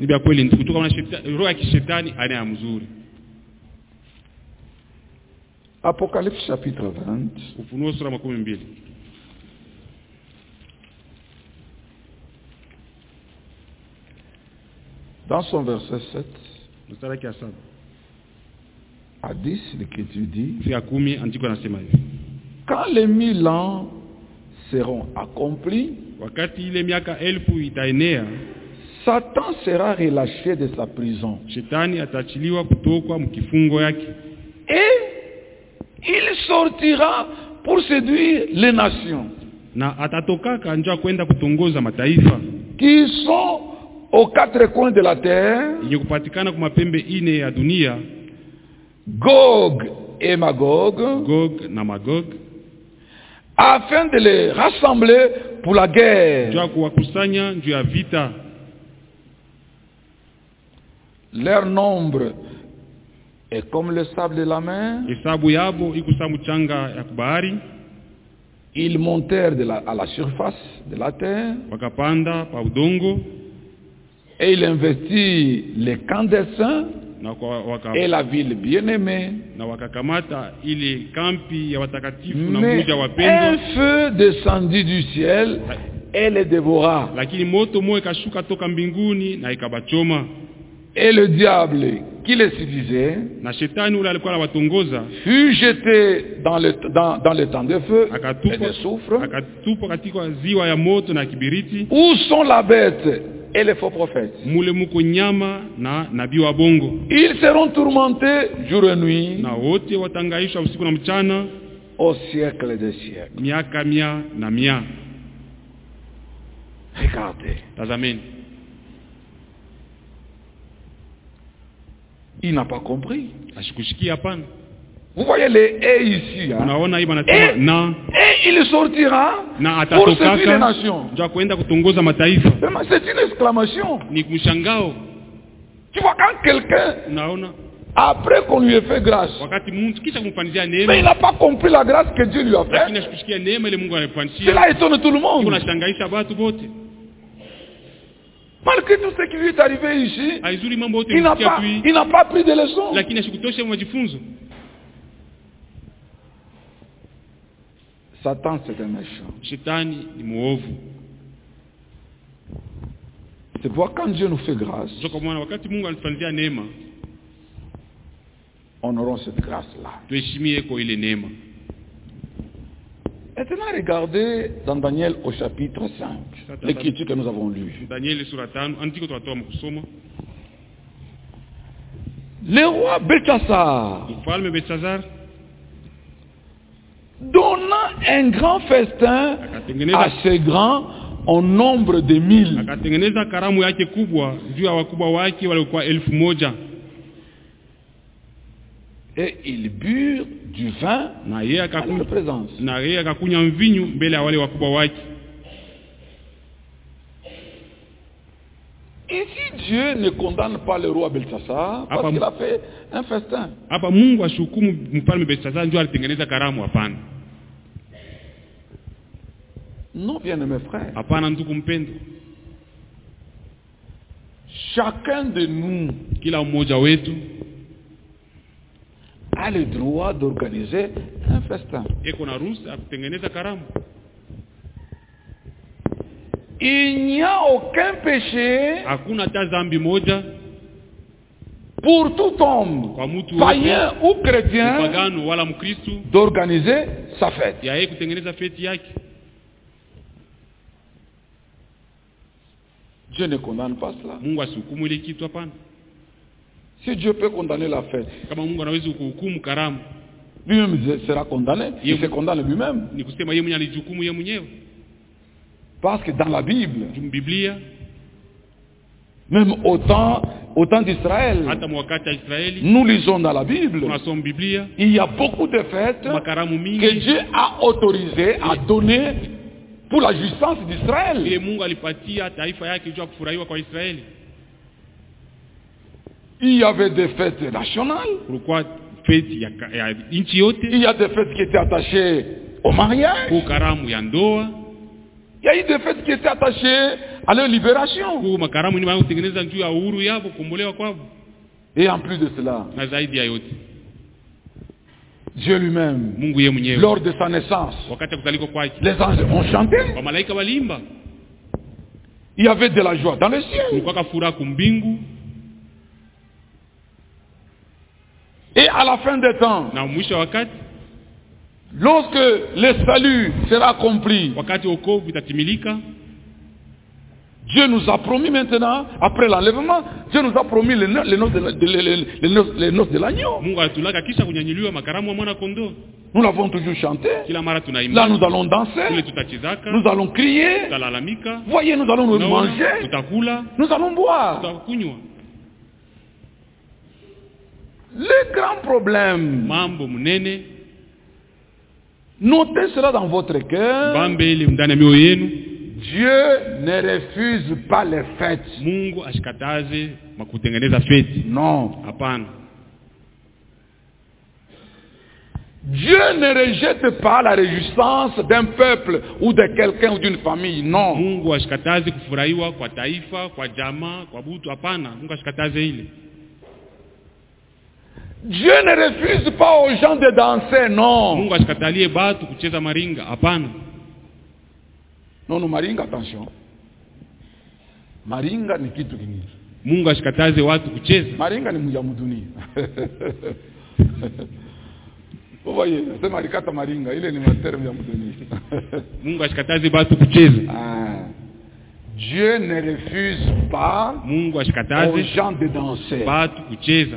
Apocalypse chapitre 20. Dans son verset 7 à 10, l'Écriture dit: quand les 1000 ans seront accomplis, Satan sera relâché de sa prison. Shetani atachiliwa kutoka mkifungo yake. Et il sortira pour séduire les nations. Na atatoka kanja kwenda kutongoza mataifa qui sont aux quatre coins de la terre. Yenye kupatikana kwa mapembe ine ya dunia. Gog et Magog. Gog na Magog. Afin de les rassembler pour la guerre. Jua kuwakusanya juu ya vita. Leur nombre est comme le sable de la mer. Hesabu yabo ikusa mchanga ya bahari. Ils montèrent à la surface de la terre. Wakapanda pa udongo. Et il investit les camps des saints et la ville bien-aimée. Na wakakamata ile kampi ya watakatifu na Mais mji wa wapendwa. Un feu descendit du ciel et les dévora. Lakini moto moyo ikashuka toka mbinguni na ikabachoma. Et le diable qui les séduisait na shetani ule alikuwa anawatongoza fut jeté dans le temps de feu et de soufre. Akatupwa katika ziwa ya moto na kibiriti. Où sont la bête et les faux prophètes? Mule muko nyama na nabii wa bongo. Ils seront tourmentés jour et nuit. Na wote watangaishwa usiku na mchana. Au siècle des siècles. Miaka mia na mia. Regardez. Tazameni. Il n'a pas compris. Ashikushikia hapana. Vous voyez les et ici. Unaona hii banasema na. Et il sortira na pour séduire les nations. Ndio kwenda kutongoza mataifa. C'est une exclamation. Ni mshangao. Tu vois quand quelqu'un unaona après qu'on lui ait fait grâce. Wakati mtu kisha kumfanizia neema. Mais il n'a pas compris la grâce que Dieu lui a fait. Lakini ashikushikia neema ile Mungu anamfanyia. Cela étonne tout le monde. Unashangaisha watu wote. Malgré tout ce qui lui est arrivé ici, il n'a pas pris de leçons. Lakini ashikutosha majifunzo. Satan c'est un méchant. Shetani ni muovu. C'est pourquoi quand Dieu nous fait grâce, wakati Mungu anatufanyia neema, honorons cette grâce-là. Tuheshimie kwa ile neema. Maintenant, regardez dans Daniel au chapitre 5, l'écriture que nous avons lue. Le roi Belchassar donna un grand festin assez grand au nombre de 1000. Et ils burent du vin à leur présence. Ici, Dieu ne condamne pas le roi Belchassar parce qu'il a fait un festin. Non, bien-aimés frères. Chacun de nous a le droit d'organiser un festin. Il n'y a aucun péché pour tout homme, païen ou chrétien, d'organiser sa fête. Dieu ne condamne pas cela. Si Dieu peut condamner la fête, lui-même sera condamné. Il se condamne lui-même. Parce que dans la Bible, même au temps d'Israël, nous lisons dans la Bible, il y a beaucoup de fêtes que Dieu a autorisées à donner pour la jouissance d'Israël. Il y avait des fêtes nationales. Il y a des fêtes qui étaient attachées au mariage. Il y a eu des fêtes qui étaient attachées à leur libération. Et en plus de cela, Dieu lui-même, lors de sa naissance, les anges ont chanté. Il y avait de la joie dans le ciel. Et à la fin des temps, lorsque le salut sera accompli, Dieu nous a promis maintenant, après l'enlèvement, Dieu nous a promis les noces de l'agneau. Nous l'avons toujours chanté. Là, nous allons danser. Nous allons crier. Voyez, nous allons nous manger. Nous allons boire. Le grand problème, notez cela dans votre cœur. Dieu ne refuse pas les fêtes. Non. Dieu ne rejette pas la réjouissance d'un peuple ou de quelqu'un ou d'une famille. Non. Dieu ne refuse pas aux gens de danser. Non. Non, maringa, attention. Maringa ni kitu kingine. Mungu ashikataze watu kucheza. Maringa ni mjamudunia. Vous voyez, c'est marikata maringa, ile ni materme ya mdunia. Mungu ashikataze watu kucheza. Dieu ne refuse pas Mungu ashikataze aux gens de danser. Watu kucheza.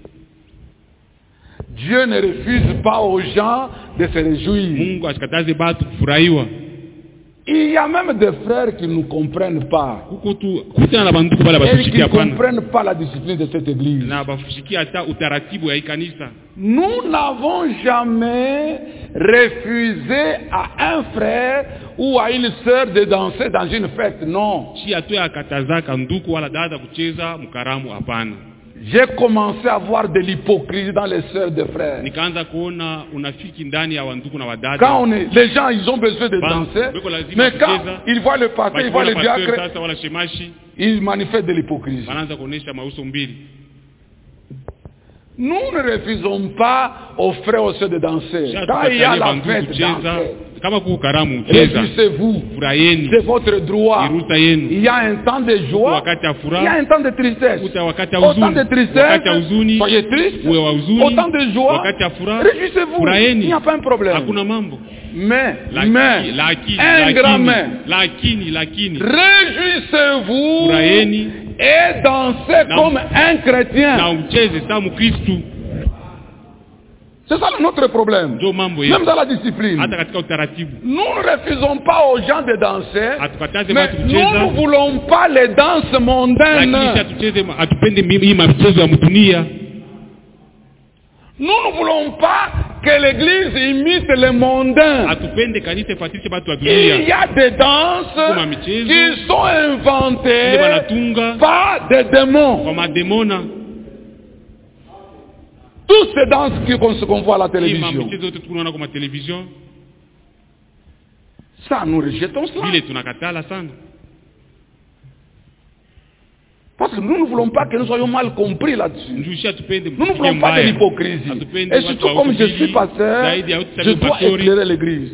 Dieu ne refuse pas aux gens de se réjouir. Mungu ashikataze watu kufurahiwa. Il y a même des frères qui ne comprennent pas. Et qui ne comprennent pas la discipline de cette église. Nous n'avons jamais refusé à un frère ou à une sœur de danser dans une fête. Non. J'ai commencé à voir de l'hypocrisie dans les sœurs de frères. Quand les gens ils ont besoin de danser, mais quand ils voient le pasteur, ils voient le diacre, ils manifestent de l'hypocrisie. Nous ne refusons pas aux frères et aux sœurs de danser. Quand il y a la fête, dansez. Réjouissez-vous. C'est votre droit. Il y a un temps de joie. Il y a un temps de tristesse. Au temps de tristesse, soyez tristes. Au temps de joie, réjouissez-vous. Il n'y a pas un problème. Mais, un grand mais. Réjouissez-vous et dansez comme un chrétien. C'est ça notre problème. Même dans la discipline. Nous ne refusons pas aux gens de danser, mais nous ne voulons pas les danses mondaines. Nous ne voulons pas que l'église imite les mondains. Il y a des danses qui sont inventées par des démons. Toutes ces danses qu'on voit à la télévision. Ça, nous rejetons cela. Parce que nous ne voulons pas que nous soyons mal compris là-dessus. Nous ne voulons pas de l'hypocrisie. Et surtout comme je suis pasteur, je dois éclairer l'église.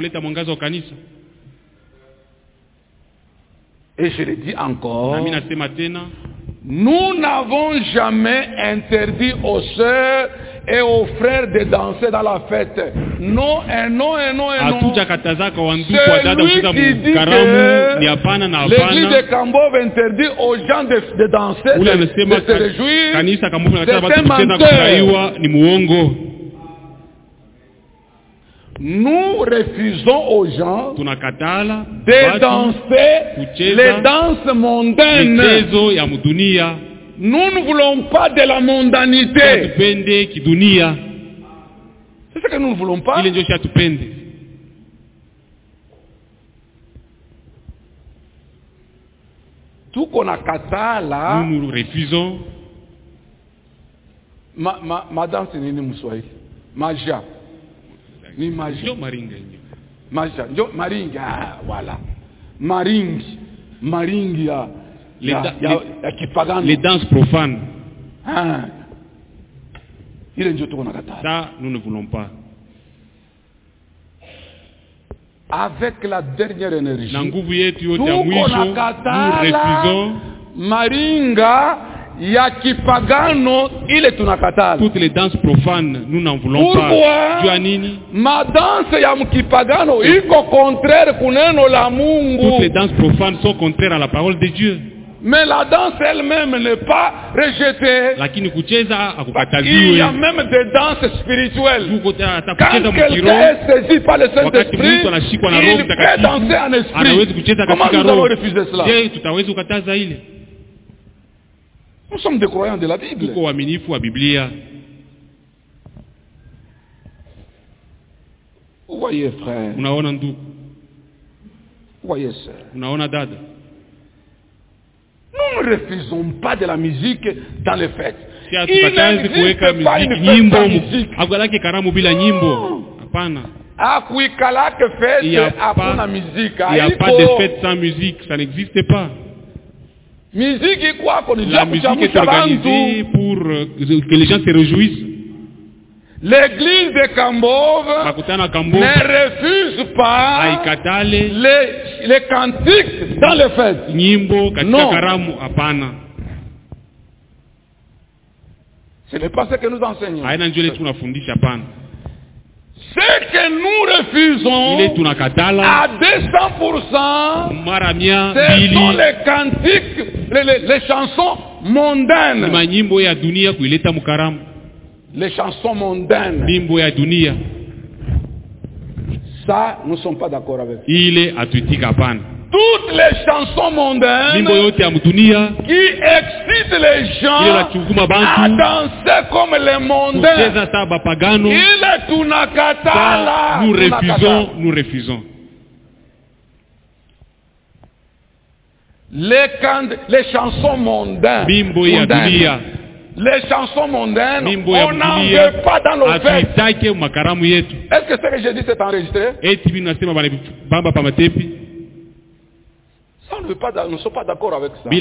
Et je le dis encore, nous n'avons jamais interdit aux sœurs et aux frères de danser dans la fête. Non, et non, et non, et non. Celui qui dit que l'église de Kambov interdit aux gens de danser, de se réjouir, c'est un menteur. Nous refusons aux gens de danser les danses mondaines. Nous ne voulons pas de la mondanité. C'est ce que nous ne voulons pas. Tout qu'on a kata là. Nous refusons. Madame Sénéné Moussoaï. Maja. Ni magia. Magia. Maringa, voilà. Maringi. Maringi ya kipagano. Les danses profanes. Ça, nous ne voulons pas. Avec la dernière énergie. Nous refusons. Maringa ya kipagano ile tunakatala. Toutes les danses profanes, nous n'en voulons pas. Pourquoi? Ma danse ya mkipagano iko contraire kuneno la Mungu. Toutes les danses profanes sont contraires à la parole de Dieu. Mais la danse elle-même n'est pas rejetée. Lakini kucheza akukataziwe. Il y a même des danses spirituelles. Quand quelqu'un est saisi par le Saint-Esprit, il peut danser en esprit. Comment nous allons refuser cela? Nous sommes des croyants de la Bible. Vous voyez, frère. Vous voyez, sœur. Nous ne refusons pas de la musique dans les fêtes. Il n'existe pas une fête sans musique. Il n'y a pas de fête sans musique. Ça n'existe pas. La musique est organisée pour que les gens se réjouissent. L'église de Kambove ne refuse pas les cantiques dans les fêtes. Non. Ce n'est pas ce que nous enseignons. Ce que nous refusons à 200%, ce sont les cantiques, les chansons mondaines. Les chansons mondaines. Ça, nous ne sommes pas d'accord avec ça. Toutes les chansons mondaines qui excitent les gens à danser comme les mondains. Nous refusons. Les chansons mondaines. Les chansons mondaines, on n'en veut pas dans nos fêtes. Est-ce que ce que j'ai dit c'est enregistré? Ça, nous ne sommes pas d'accord avec ça. Il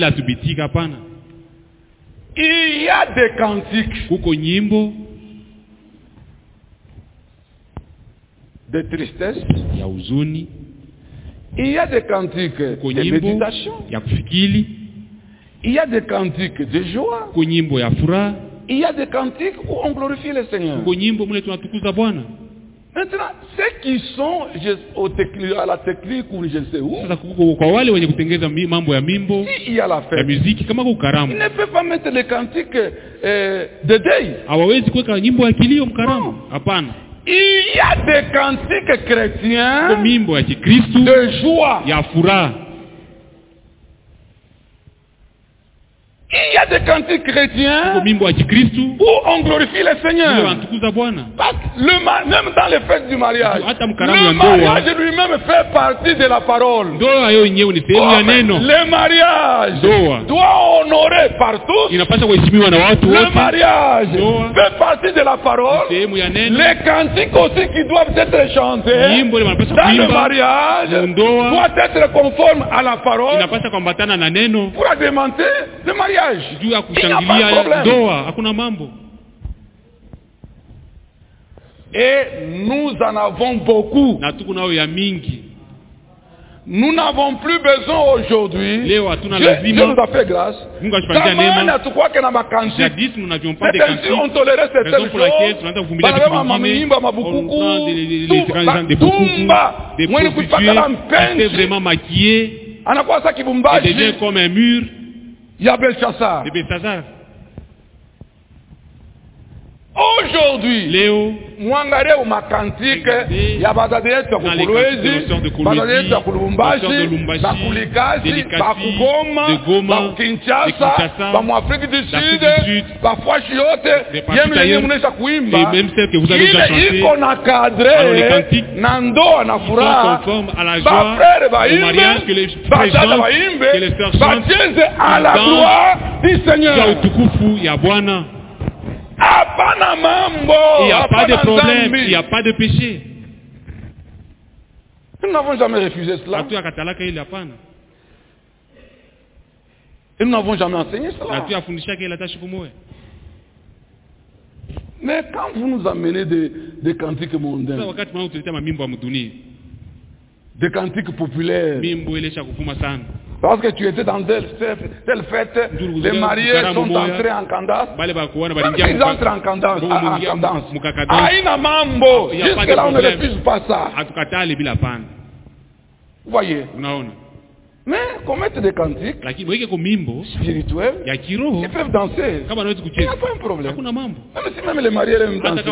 y a des cantiques de tristesse. Il y a des cantiques de méditation. Il y a des cantiques de joie. Il y a des cantiques où on glorifie le Seigneur. Maintenant, ceux qui sont à la technique ou je ne sais où, s'il y a la fête, ils ne peuvent pas mettre les cantiques de deuil. Il y a des cantiques chrétiens de joie. Il y a des cantiques chrétiens où on glorifie le Seigneur. Même dans les fêtes du mariage, le mariage lui-même fait partie de la parole. Le mariage doit honorer par tous. Le mariage fait partie de la parole. Les cantiques aussi qui doivent être chantés dans le mariage doivent être conformes à la parole pour agrémenter le mariage. Il n'y a pas de problème. Et nous en avons beaucoup. Nous n'avons plus besoin aujourd'hui. Dieu nous a fait grâce. C'est ainsi on tolérait certaines choses. Il devient comme un mur. Aujourd'hui, mwangare ou makantike ya bazade yetu Kolwezi, bazade yetu Kulumbashi, Bakulikazi, Bakugoma, Bakinshasa, Bamuafrika du Sud, Bafuashi yote, yeye mnesha kuimba. Ile iko na cadre na ndoa na furaha. Ba frère baimbe, badada baimbe, bacheze à la gloire du Seigneur. Il n'y a pas de problème, il n'y a pas de péché. Nous n'avons jamais refusé cela. Et nous n'avons jamais enseigné cela. Mais quand vous nous amenez des cantiques mondains, des cantiques populaires, Parce que tu étais dans telle fête, les mariés sont entrés en cadence. Ils entrent en cadence. Aïna mambo. Jusque-là, on ne refuse pas ça. Vous voyez? Mais commettre des cantiques spirituels, ils peuvent danser. Il n'y a pas un problème. Même si même les mariés aiment danser.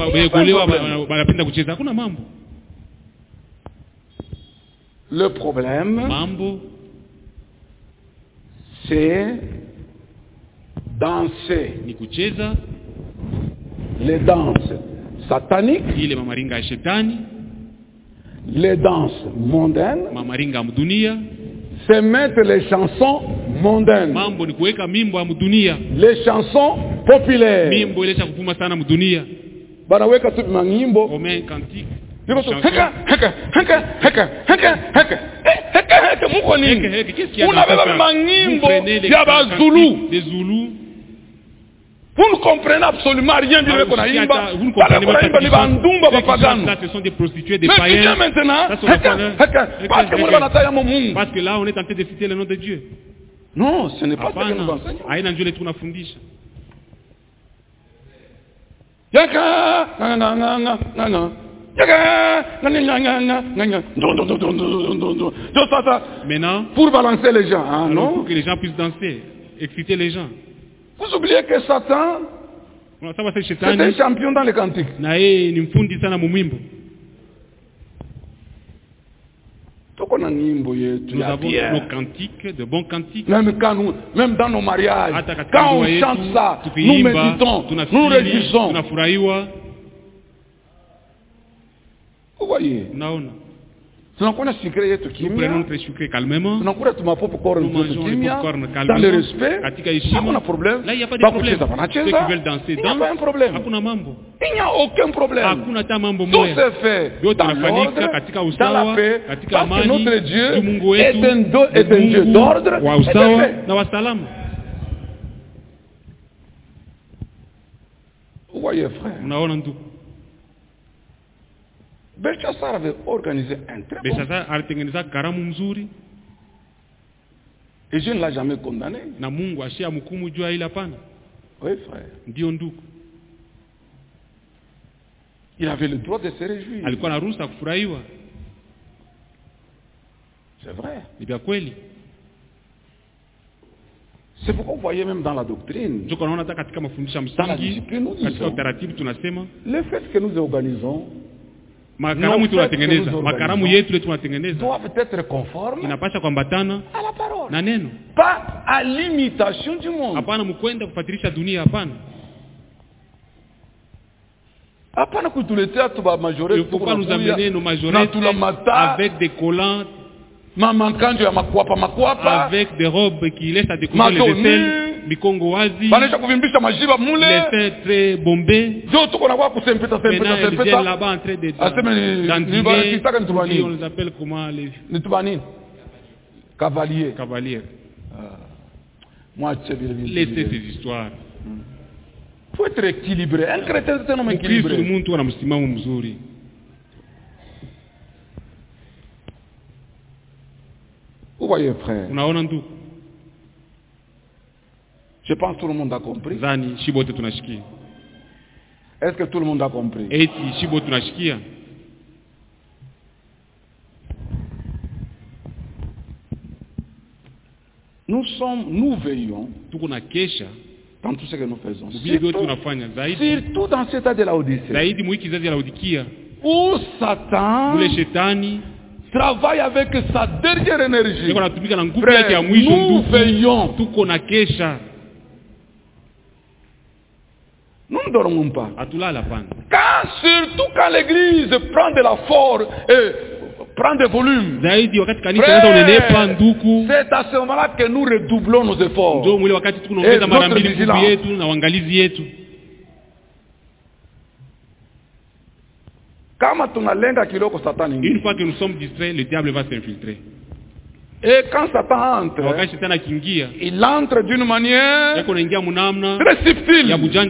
Le problème, c'est danser. Les danses sataniques, les danses mondaines, c'est mettre les chansons mondaines, les chansons populaires. Banaweka tu manyimbo vous ne comprenez absolument rien du qu'on a imba. Ce sont des prostituées, des païens. Parce que là, on est tenté de citer le nom de Dieu. Non, ce n'est pas ça que nous enseignons. Maintenant, pour balancer les gens, non? Pour que les gens puissent danser, exciter les gens. Vous oubliez que Satan c'est un champion dans les cantiques. Nous avons nos cantiques, de bons cantiques. Même dans nos mariages, quand on chante ça, nous méditons, nous réjouissons. Vous voyez? Nous prenons notre sucre calmement. Nous mangeons le popcorn dans le respect. Il n'y a pas de problème. Là, il n'y a pas de problème. Ceux qui veulent danser, il n'y a pas un problème. Il n'y a aucun problème. Tout se fait dans l'ordre, dans la paix, parce que notre Dieu est un Dieu d'ordre et de paix. Vous voyez, frère? Belshazzar avait organisé un très bon. Et je ne l'ai jamais condamné. Oui, frère. Il avait le droit de se réjouir. C'est vrai. C'est pourquoi vous voyez même dans la doctrine, dans la discipline, nous disons, le fait que nous organisons doivent être conformes à la parole, pas à l'imitation du monde. Il ne faut pas nous amener nos majorettes avec des collants, avec des robes qui laissent à découvrir les aisselles. Mikongo wazi, les seins très bombés. Maintenant, ils viennent là-bas en train de danser. On les appelle comment les cavaliers. Laissez ces histoires. Il faut être équilibré. Un chrétien, c'est un homme équilibré. Vous voyez, frère. Je pense que tout le monde a compris. Est-ce que tout le monde a compris? Nous veillons dans tout ce que nous faisons. Surtout dans cet état de Laodicée. Où Satan travaille avec sa dernière énergie. Frère, nous veillons. Nous ne dormons pas. Surtout quand l'église prend de la force et prend des volumes. C'est à ce moment-là que nous redoublons nos efforts. Et notre vigilance. Une fois que nous sommes distraits, le diable va s'infiltrer. Et quand Satan entre, il entre d'une manière très subtile.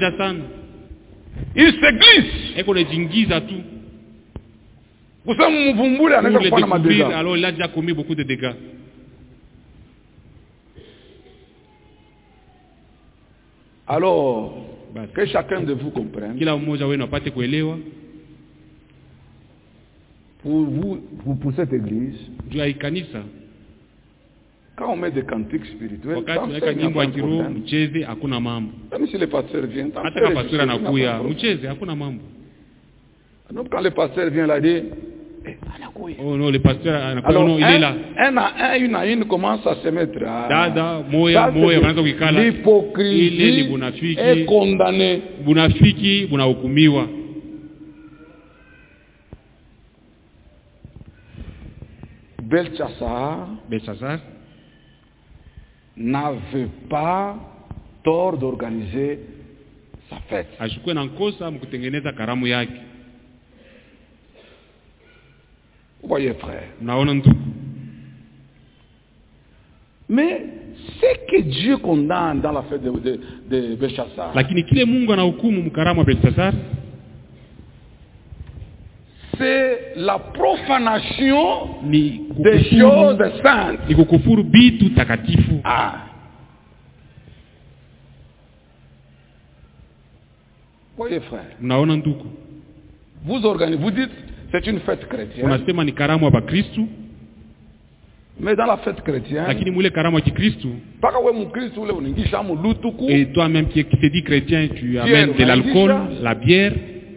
Il se glisse. Alors il a déjà commis beaucoup de dégâts. Alors, que chacun de vous comprenne. Pour cette église, quand on met des cantiques spirituels, même si le pasteur vient, donc quand le pasteur vient là, dit, oh non, le pasteur, alors, il est là. Une commence à se mettre à... L'hypocrisie est condamnée. Belchassar n'avait pas tort d'organiser sa fête. Vous voyez, frère. Mais ce que Dieu condamne dans la fête de Belchassar, c'est la profanation des choses saintes. Ah. Voyez, frère. Vous dites c'est une fête chrétienne. Mais dans la fête chrétienne, et toi-même qui te dis chrétien, tu amènes de l'alcool, la bière.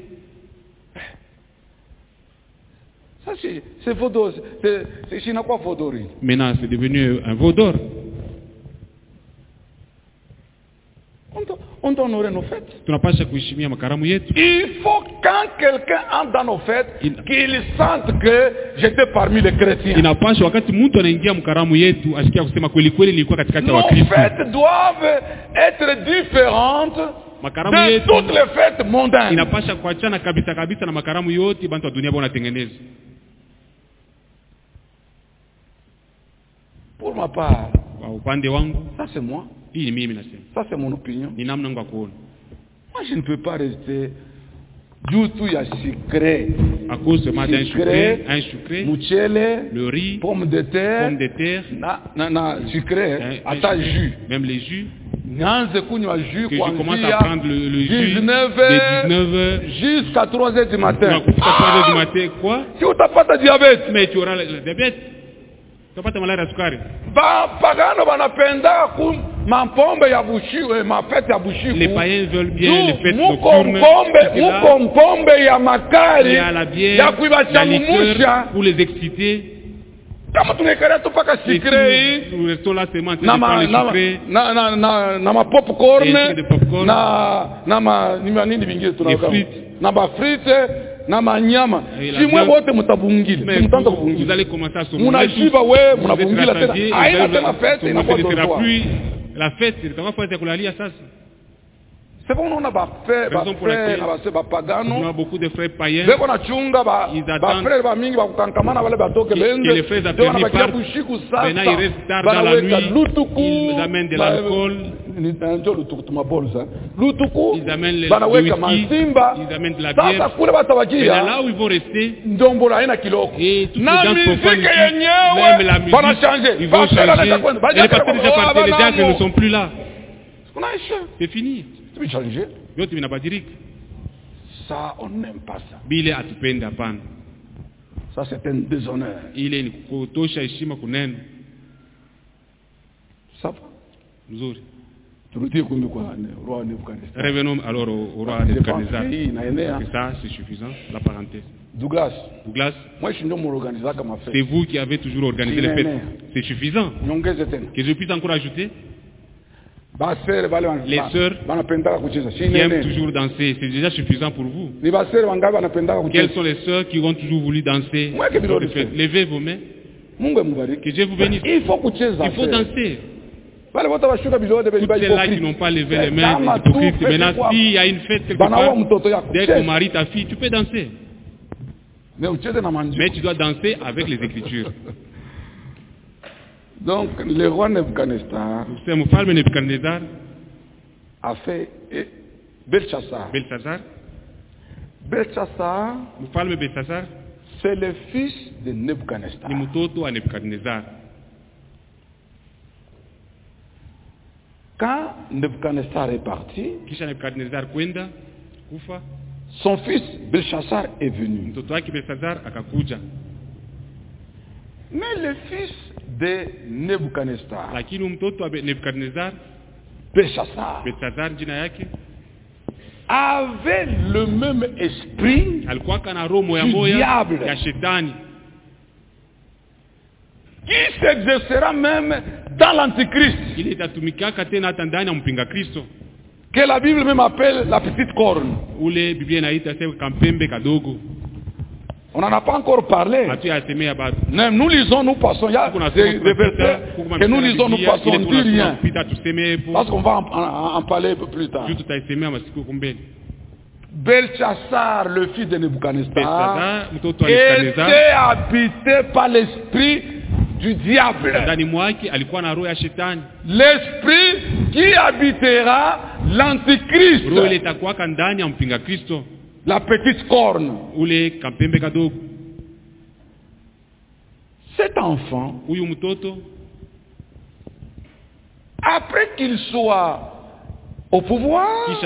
Ça c'est vaudor. C'est quoi vaudori? Maintenant c'est devenu un vaudor. On honorait nos fêtes. Il faut quand quelqu'un entre dans nos fêtes qu'il sente que j'étais parmi les chrétiens. Nos fêtes doivent être différentes de toutes les fêtes mondaines. Pour ma part, ça c'est moi. Ça c'est mon opinion. Moi je ne peux pas rester du tout, il y a sucré. À cause seulement d'un sucré, mouchele, le riz, pommes de terre, sucré, à ta jus. Même les jus. Que je commence à prendre le jus de 19h jusqu'à 3h du matin. Quoi? Tu n'as pas de diabète. Mais tu auras le diabète. Tu n'as pas de maladie à sukari. Les païens veulent bien les fêtes nocturnes. Il y a la bière, la liqueur pour les exciter. Nous restons là seulement en train de parler popcorn, des popcorn, des frites, vous allez commencer à se manger. La fête, c'est comment faire à ça. C'est bon, on a beaucoup de frères païens. Ils attendent que les frères applaudissent. Maintenant, ils restent tard dans la nuit. Ils amènent de l'alcool. Ils amènent le whisky. Ils amènent de la bière. Et là où ils vont rester, et toutes les danses profanes, même la musique, ils vont changer. Et les pasteurs déjà partis, les diacres ne sont plus là. C'est fini. Ça, on n'aime pas ça. Ça, c'est un déshonneur. Ça va? Revenons alors au roi Nebuchadnezzar. C'est ça, c'est suffisant. La parenthèse. Douglas, c'est vous qui avez toujours organisé les fêtes. C'est suffisant. Que je puisse encore ajouter? Les sœurs qui aiment toujours danser, c'est déjà suffisant pour vous. Quelles sont les sœurs qui ont toujours voulu danser? Levez vos mains. Que Dieu vous bénisse. Il faut danser. Toutes celles-là qui n'ont pas levé les mains, les hypocrites. Maintenant, s'il y a une fête quelque part, dès qu'on marie ta fille, tu peux danser. Mais tu dois danser avec les Écritures. Donc, le roi Nebuchadnezzar a fait Belchassar. Belchassar, c'est le fils de Nebuchadnezzar. Quand Nebuchadnezzar est parti, kisha Nebukadnezar kwenda kufa, son fils Belshazzar est venu. Mtoto wake Belshazzar akakuja. Mais le fils de Nebuchadnezzar, lakini mtoto wa Nebukadnezar, Belshazzar jina yake, avait le même esprit alikuwa kana roho moya ya shetani qui s'exercera même dans l'antichrist, ile itatumikaka tena hata ndani ya mpinga Kristo, que la Bible même appelle la petite corne. Ule Biblia inaita sema kampembe kadogo. On n'en a pas encore parlé. Nous lisons, nous passons. Il y a des versets que nous lisons, nous passons, on ne dit rien. Parce qu'on va en parler un peu plus tard. Belshazzar, le fils de Nebuchadnezzar, était habité par l'esprit du diable. L'esprit qui habitera l'antichrist. La petite corne. Cet enfant, après qu'il soit au pouvoir,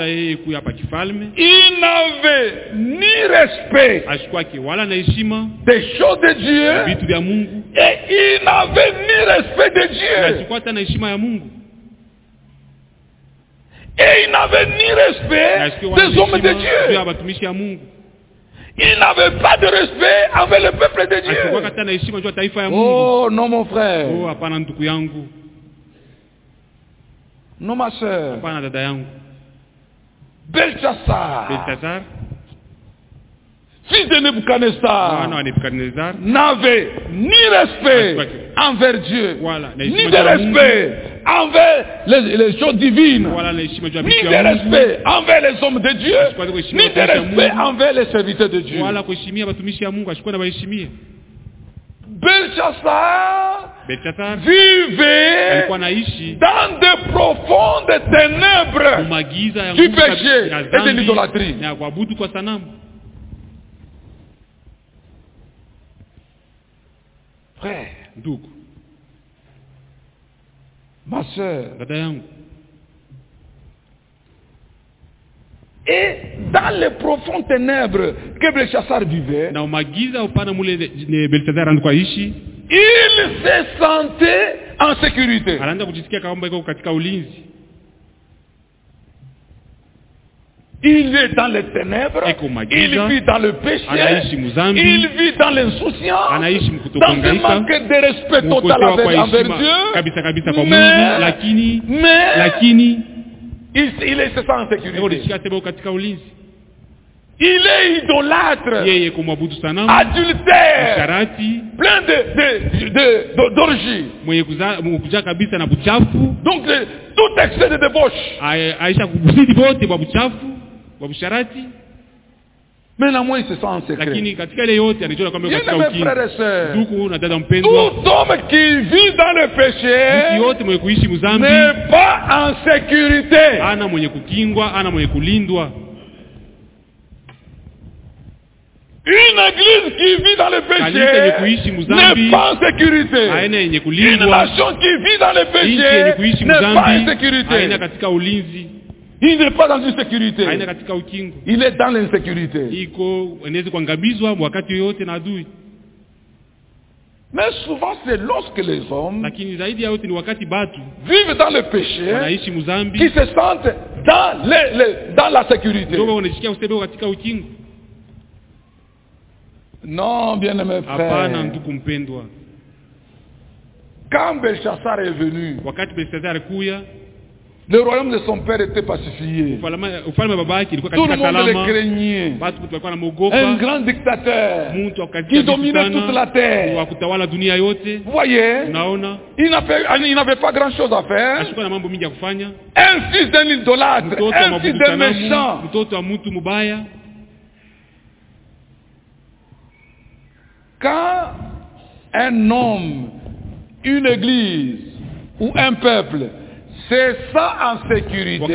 il n'avait ni respect des choses de Dieu et il n'avait ni respect de Dieu. Et il n'avait ni respect des hommes de Dieu. Il n'avait pas de respect envers le peuple de Dieu. Oh non mon frère. Non ma soeur. Belshazzar, fils de Nebuchadnezzar, n'avait ni respect envers Dieu, ni de respect envers les choses divines, ni de respect envers les hommes de Dieu, ni de respect envers les serviteurs de Dieu. Belshazzar vivait dans de profondes ténèbres du péché et de l'idolâtrie. Frère, ma soeur, et dans les profondes ténèbres que Belshazzar vivait, il se sentait en sécurité. Il est dans les ténèbres, il vit dans le péché, il vit dans l'insouciance, dans un manque de respect total envers Dieu, mais il se sent en sécurité. Il est idolâtre, adultère, plein d'orgies. Donc tout excès de débauche. Mais néanmoins il se sent en secret. Bien mes frères et sœurs, tout homme qui vit dans le péché n'est pas en sécurité. Une église qui vit dans le péché n'est pas en sécurité. Une nation qui vit dans le péché n'est pas en sécurité. Il n'est pas dans une sécurité. Il est dans l'insécurité. Mais souvent c'est lorsque les hommes vivent dans le péché qui se sentent dans la sécurité. Non, bien-aimé frère. Quand Belshazzar est venu, le royaume de son père était pacifié. Tout le monde le craignait. Un grand dictateur qui dominait toute la terre. Vous voyez, il n'avait pas grand chose à faire. Un fils d'un idolâtre, un fils d'un méchant. Quand un homme, une église ou un peuple se sent en sécurité,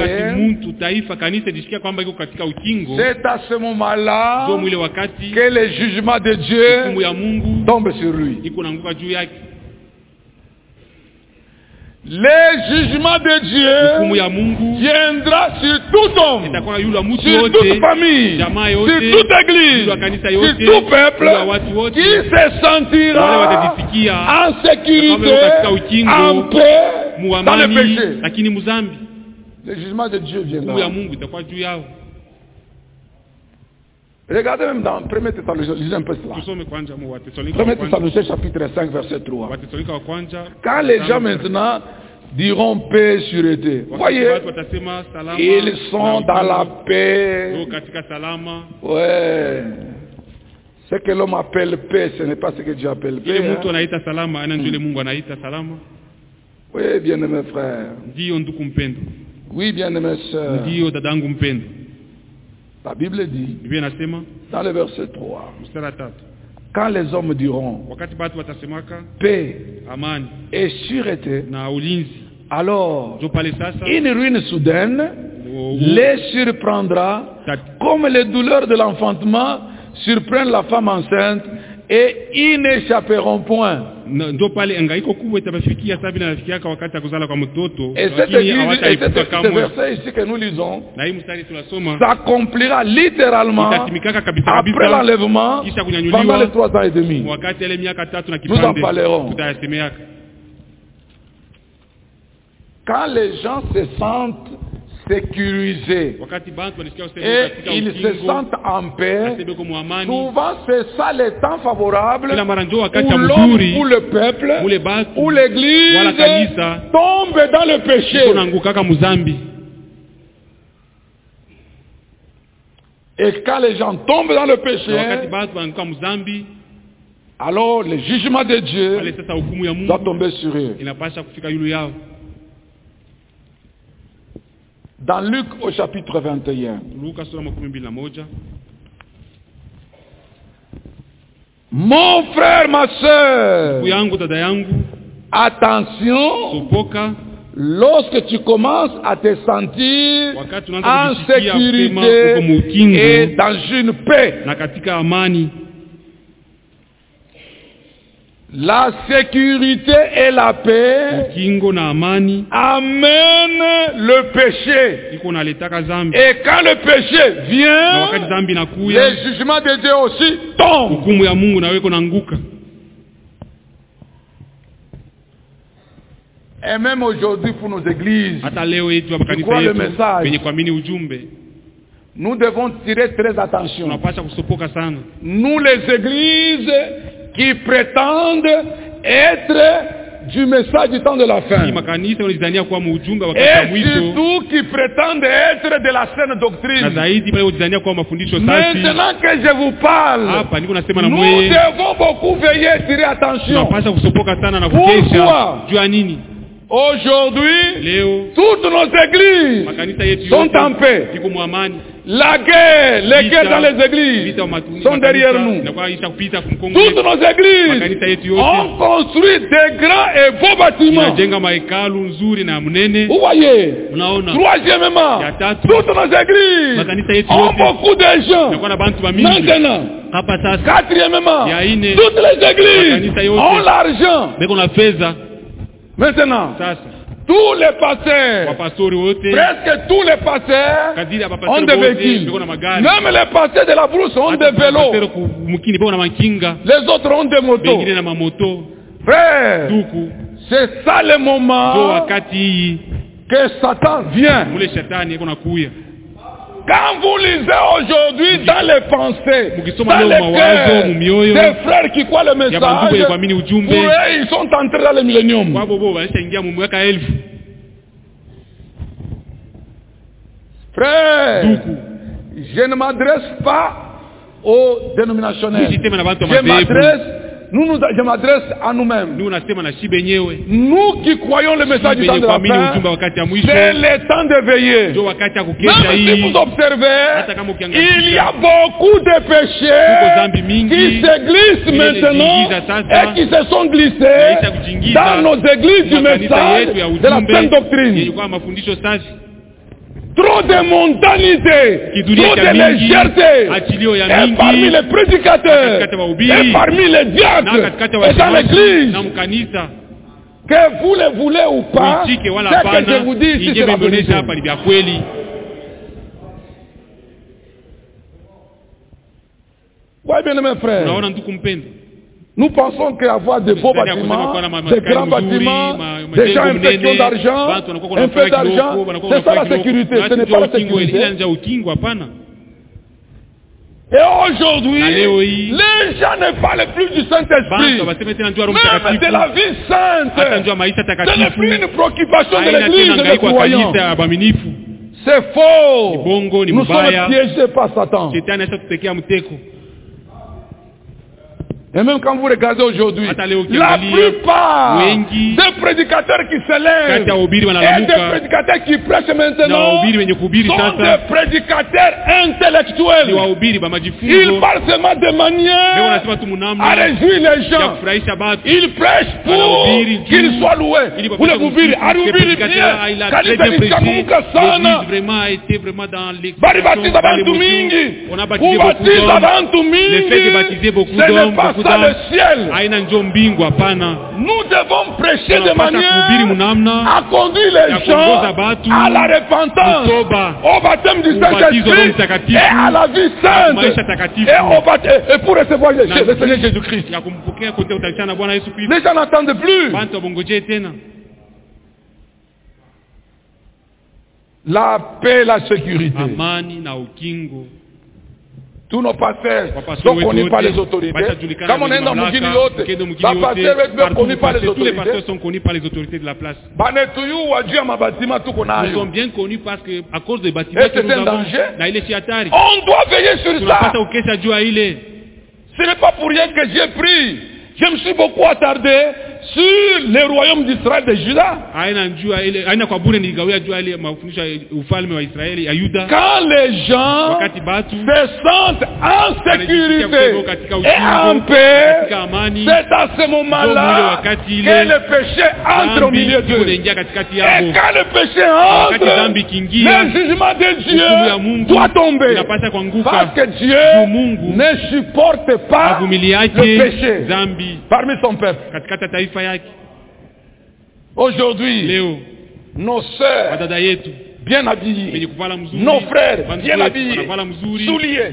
c'est à ce moment-là que le jugement de Dieu tombe sur lui. Le jugement de Dieu viendra sur tout homme, sur toute famille, sur toute église, sur tout peuple qui se sentira en sécurité, en paix, dans le péché. Le jugement de Dieu viendra. Regardez même dans 1 Thessaloniciens, lisez un peu cela. 1 Thessaloniciens chapitre 5 verset 3. Quand les gens maintenant diront paix et sûreté, voyez, ils sont dans la paix. Ouais. Ce que l'homme appelle paix, ce n'est pas ce que Dieu appelle paix. Oui, bien-aimés frères. Oui, bien-aimés sœurs. La Bible dit, dans le verset 3, quand les hommes diront paix et sûreté, alors une ruine soudaine les surprendra comme les douleurs de l'enfantement surprennent la femme enceinte et ils n'échapperont point. Et ce verset ici que nous lisons s'accomplira littéralement après l'enlèvement pendant les 3 ans et demi. Nous en parlerons. Quand les gens se sentent sécurisés et ils se sentent en paix, souvent c'est ça les temps favorables où l'homme, où le peuple, où l'église tombe dans le péché. Et quand les gens tombent dans le péché, alors le jugement de Dieu doit tomber sur eux. Dans Luc au chapitre 21. Mon frère, ma soeur, attention, lorsque tu commences à te sentir en sécurité et dans une paix, la sécurité et la paix amènent le péché. Et quand le péché vient, le jugement de Dieu aussi tombe. Et même aujourd'hui pour nos églises, qui croient le message, nous devons tirer très attention. Nous les églises qui prétendent être du message du temps de la fin. Et surtout qui prétendent être de la saine doctrine. Maintenant que je vous parle, nous devons beaucoup veiller et tirer attention. Pourquoi? Aujourd'hui, toutes nos églises sont en paix. La guerre, les guerres dans les églises sont derrière nous. Toutes nos églises ont construit des grands et beaux bâtiments. Vous voyez, troisièmement, toutes nos églises ont beaucoup de gens. Maintenant, quatrièmement, toutes les églises ont l'argent. Maintenant, tous les pasteurs, presque tous les pasteurs ont des véhicules. Même les pasteurs de la brousse ont des vélos. Les autres ont des motos. Frère, c'est ça le moment que Satan vient. Quand vous lisez aujourd'hui dans les pensées, dans les cœurs des frères qui croient le message, pour eux, ils sont entrés dans le millénium. Frère, je ne m'adresse pas aux dénominationnels. Je m'adresse à nous-mêmes. Nous qui croyons le message du temps de la fin, c'est le temps de veiller. Même si vous observez, il y a beaucoup de péchés qui se glissent maintenant et qui se sont glissés dans nos églises du message de la saine doctrine. Trop de mondanité, trop de légèreté, et parmi les prédicateurs, et parmi les diacres, et dans l'église. Que vous le voulez ou pas, ce que je vous dis ici, c'est la vérité. Oui, bien mes frères. Nous pensons qu'avoir de beaux bâtiments, de grands bâtiments, des gens qui ont d'argent, un peu d'argent, c'est ça la sécurité, ce n'est pas la sécurité. Et aujourd'hui, les gens ne parlent plus du Saint-Esprit, même de la vie sainte. Ce n'est plus une préoccupation de l'Église et des croyants. C'est faux. Nous sommes piégés par Satan. Et même quand vous regardez aujourd'hui, la plupart des prédicateurs qui s'élèvent et des prédicateurs qui prêchent maintenant sont des prédicateurs intellectuels. Ils parlent seulement de manière à réjouir les gens. Ils prêchent pour qu'ils soient loués. Pour le mubiri, arubiri bien, kanisa likakumbuka sana. Baribatiza bantu mingi, kubatiza bantu mingi, ce n'est pas ça le ciel. Nous devons prêcher de manière à conduire les gens à la repentance, au baptême du Saint-Esprit et à la vie sainte et pour recevoir le Seigneur Jésus-Christ. Les gens n'entendent plus. La paix, la sécurité. Tous nos pasteurs sont connus par les autorités. Comme on est dans Mugini Yote, les pasteurs sont connus par les autorités. Tous les pasteurs sont connus par les autorités de la place. Nous sommes bien connus parce que à cause des bâtiments que nous avons, on doit veiller sur ça. Ce n'est pas pour rien que j'ai pris. Je me suis beaucoup attardé sur le royaume d'Israël de Juda. Quand les gens se sentent en sécurité et en paix, c'est à ce moment-là que le péché entre au milieu d'eux. Et quand le péché entre, le jugement de Dieu doit tomber. Parce que Dieu ne supporte pas le péché parmi son peuple. Aujourd'hui, nos sœurs bien habillées, nos frères bien habillés, souliers,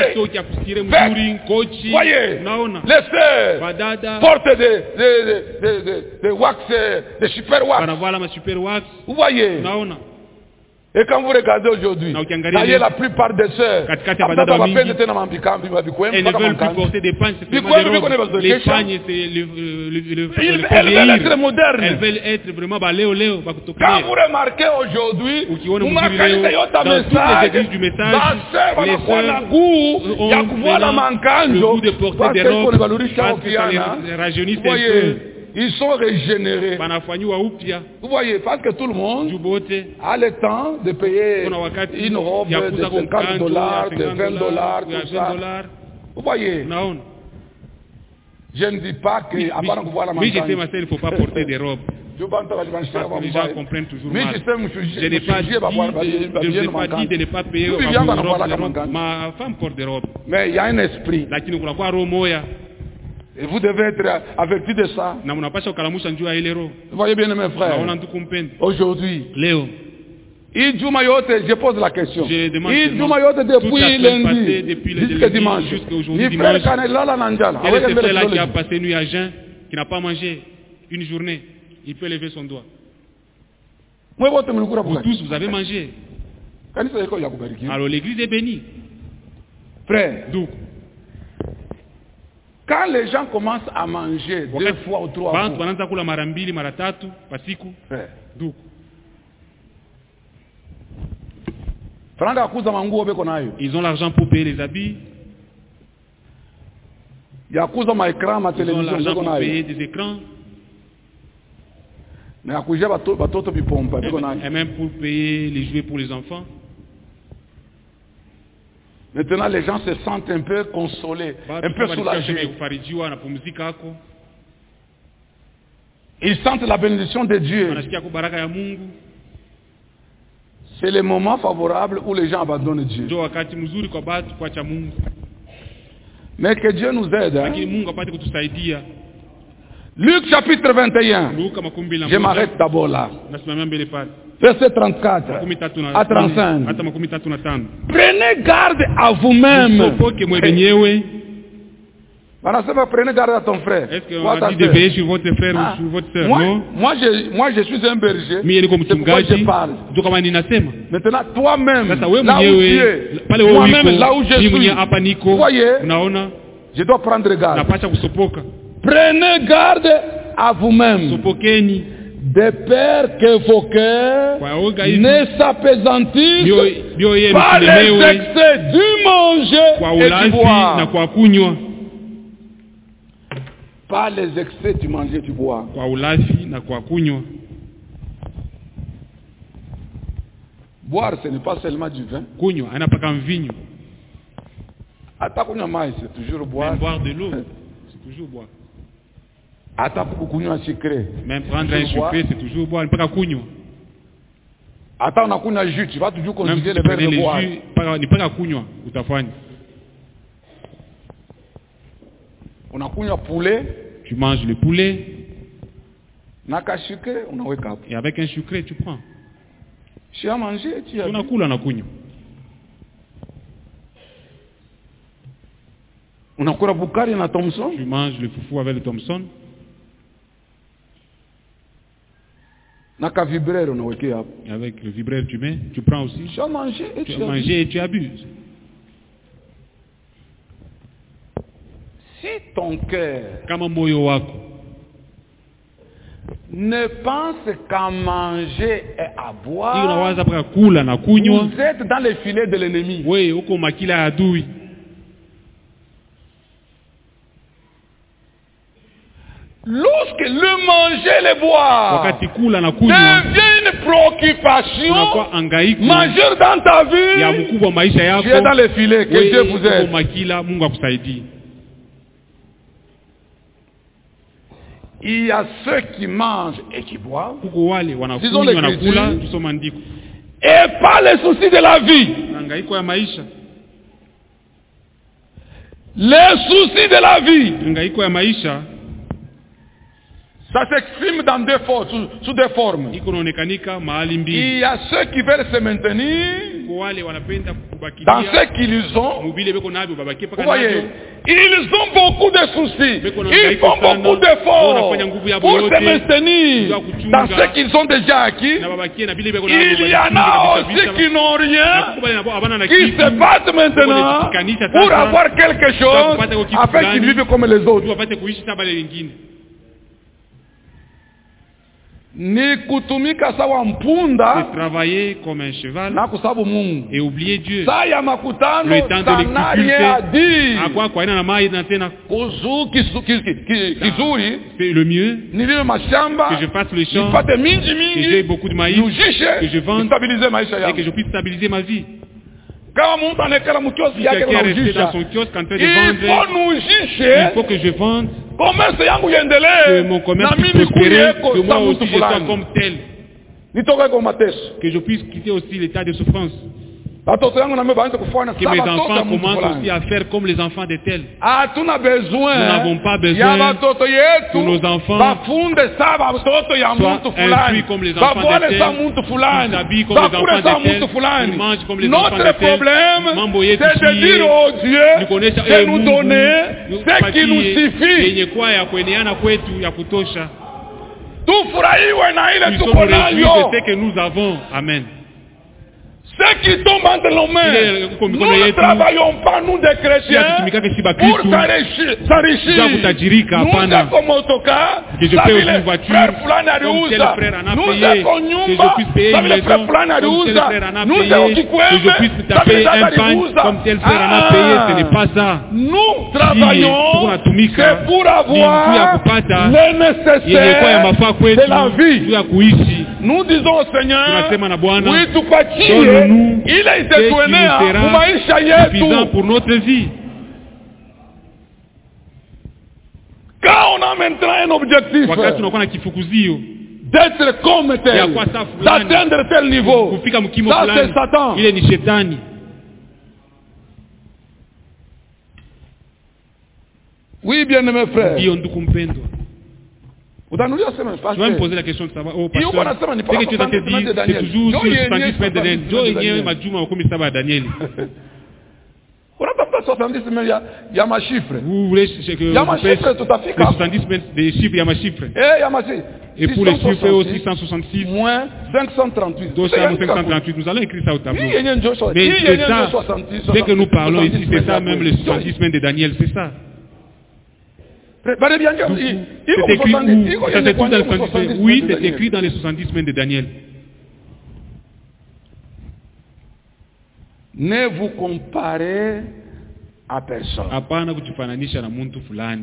voyez, les sœurs portent des wax, des super wax. Vous voyez. Et quand vous regardez aujourd'hui, d'ailleurs la plupart des sœurs, elles ne veulent plus porter des pagnes, c'est vraiment des robes. Les pagnes, c'est elles veulent être modernes. Elles veulent être vraiment baléo. Quand vous remarquez aujourd'hui, vous marquez dans toutes les églises du message, les sœurs ont le goût de porter des robes parce que ça les rajeunit un peu. Ils sont régénérés. Vous voyez, parce que tout le monde a le temps de payer une robe de $50, de $20, tout ça. Vous voyez. Je ne dis pas que... Oui, je sais, ma sœur, il ne faut pas porter des robes. Parce que les gens comprennent toujours mal. Je n'ai pas dit de ne pas payer ma femme porte des robes. Mais il y a un esprit. Et vous devez être avertis de ça. Vous voyez bien mes frères. Aujourd'hui, je pose la question. Depuis lundi jusqu'à dimanche. Et le frère là qui a passé nuit à jeun, qui n'a pas mangé une journée, il peut lever son doigt. Vous tous, vous avez mangé. Alors l'église est bénie. Frère, quand les gens commencent à manger 2 fois ou 3 fois, ils ont l'argent pour payer les habits. Ils ont l'argent pour payer des écrans. Et même pour payer les jouets pour les enfants. Maintenant, les gens se sentent un peu consolés, un peu soulagés. Ils sentent la bénédiction de Dieu. C'est le moment favorable où les gens abandonnent Dieu. Mais que Dieu nous aide. Luc chapitre 21. Je m'arrête d'abord là. Verset 34 à 35. Prenez garde à vous-même. Prenez garde à ton frère. Est-ce qu'on a dit de veiller sur votre frère ou sur votre sœur? Non. Moi, je suis un berger. C'est pourquoi je parle. Maintenant, toi-même, là où tu es, moi-même, là où je suis, vous voyez, je dois prendre garde. Prenez garde à vous-même. De peur que vos cœurs ne s'appesantissent par les excès du manger et du boire. Pas les excès du manger et du boire. Boire, ce n'est pas seulement du vin. C'est toujours boire. Même boire de l'eau, c'est toujours boire. Même prendre un sucré, c'est toujours boire. Attends, on a un jus, tu vas toujours conjuguer le verbe de boire. On a un poulet. Tu manges le poulet. Et avec un sucré, tu prends. Tu as mangé, tu as bu. On a encore Bukari na Thompson. Tu manges le foufou avec le Thompson. Avec le vibraire tu mets, tu prends aussi. Tu as mangé et tu abuses. Si ton cœur ne pense qu'à manger et à boire, vous êtes dans les filets de l'ennemi. Lorsque le manger et le boire devient une préoccupation majeure dans ta vie, tu es dans les filets, que Dieu vous aide. Il y a ceux qui mangent et qui boivent, disons les et pas les soucis de la vie. Les soucis de la vie. Ça s'exprime dans sous deux formes. Il y a ceux qui veulent se maintenir dans ce qu'ils ont. Vous voyez, ils ont beaucoup de soucis. Ils font beaucoup d'efforts pour se maintenir dans ce qu'ils ont déjà acquis. Il y en a aussi qui n'ont rien, qui se battent maintenant pour avoir quelque chose afin qu'ils vivent comme les autres. Ni kutumika sawa mpunda, c'est travailler comme un cheval na kusabu Mungu et oublier Dieu. Saa ya makutano, le temps de l'exécuter, c'est le mieux que je fasse le champ, que j'ai beaucoup de maïs, que je vende et que je puisse stabiliser ma vie. Si quelqu'un est resté dans son kiosque en train de vendre, il faut que je vende, que mon commerce puisse prospérer, que moi aussi je sois comme tel, que je puisse quitter aussi l'état de souffrance. Que mes enfants commencent aussi à faire comme les enfants de tels. Nous n'avons pas besoin que nos enfants soient instruits comme les enfants de tels, qu'ils s'habillent comme les enfants de tels, qu'ils mangent comme les enfants de tels. C'est de dire au Dieu de nous donner ce qui nous suffit. Nous sommes réjouis de ce que nous avons. Amen. Ceux qui tombent entre nos mains, nous ne travaillons pas, nous des chrétiens, pour s'enrichir. Nous sommes comme autocar, que je paie aussi une voiture, comme tel frère en a payé, que je puisse payer une maison, comme tel frère en a payé, que je puisse taper un pain, comme tel frère en a payé. Ce n'est pas ça. Nous travaillons, c'est pour avoir le nécessaire de la vie. Nous disons au Seigneur, oui, tout petit, il a été suffisant pour notre vie. Quand on a maintenant un objectif d'être comme tel, d'atteindre tel niveau, ça c'est Satan. Oui, bien-aimé frère. Tu vas me poser la question de savoir, oh pasteur, ce que tu as dit, c'est toujours sur le 70 semaines de Daniel. Joe Nye Majuma Okumi Saba Daniel. Il y a ma chiffre. Vous voulez que il y a ma chiffre tout à fait. Les 70 semaines des chiffres, il y a ma chiffre. Et pour les chiffres aussi 666 moins 538. 538, nous allons écrire ça au tableau. Mais c'est ça, dès que nous parlons ici, c'est ça même les 70 semaines de Daniel, c'est ça. C'est écrit où? Ça c'est tout dans les 70 semaines. Oui, c'est écrit dans les 70 semaines de Daniel. Ne vous comparez à personne. Hapana kujifananisha na mtu fulani.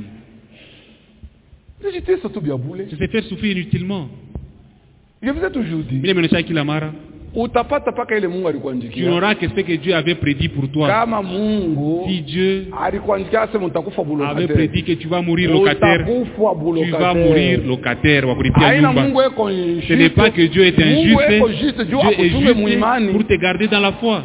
C'est se faire souffrir inutilement. Je vous ai toujours dit. Mimi nimesha kila mara. Utapata paka ile Mungu alikuandikia. Tu n'auras que ce que Dieu avait prédit pour toi. Kama Mungu si Dieu alikuandikia sema utakufa locataire. Avait prédit que tu vas mourir locataire. Tu vas mourir locataire wa kulipia nyumba. Ce n'est pas que Dieu est injuste. Dieu est juste pour te garder dans la foi.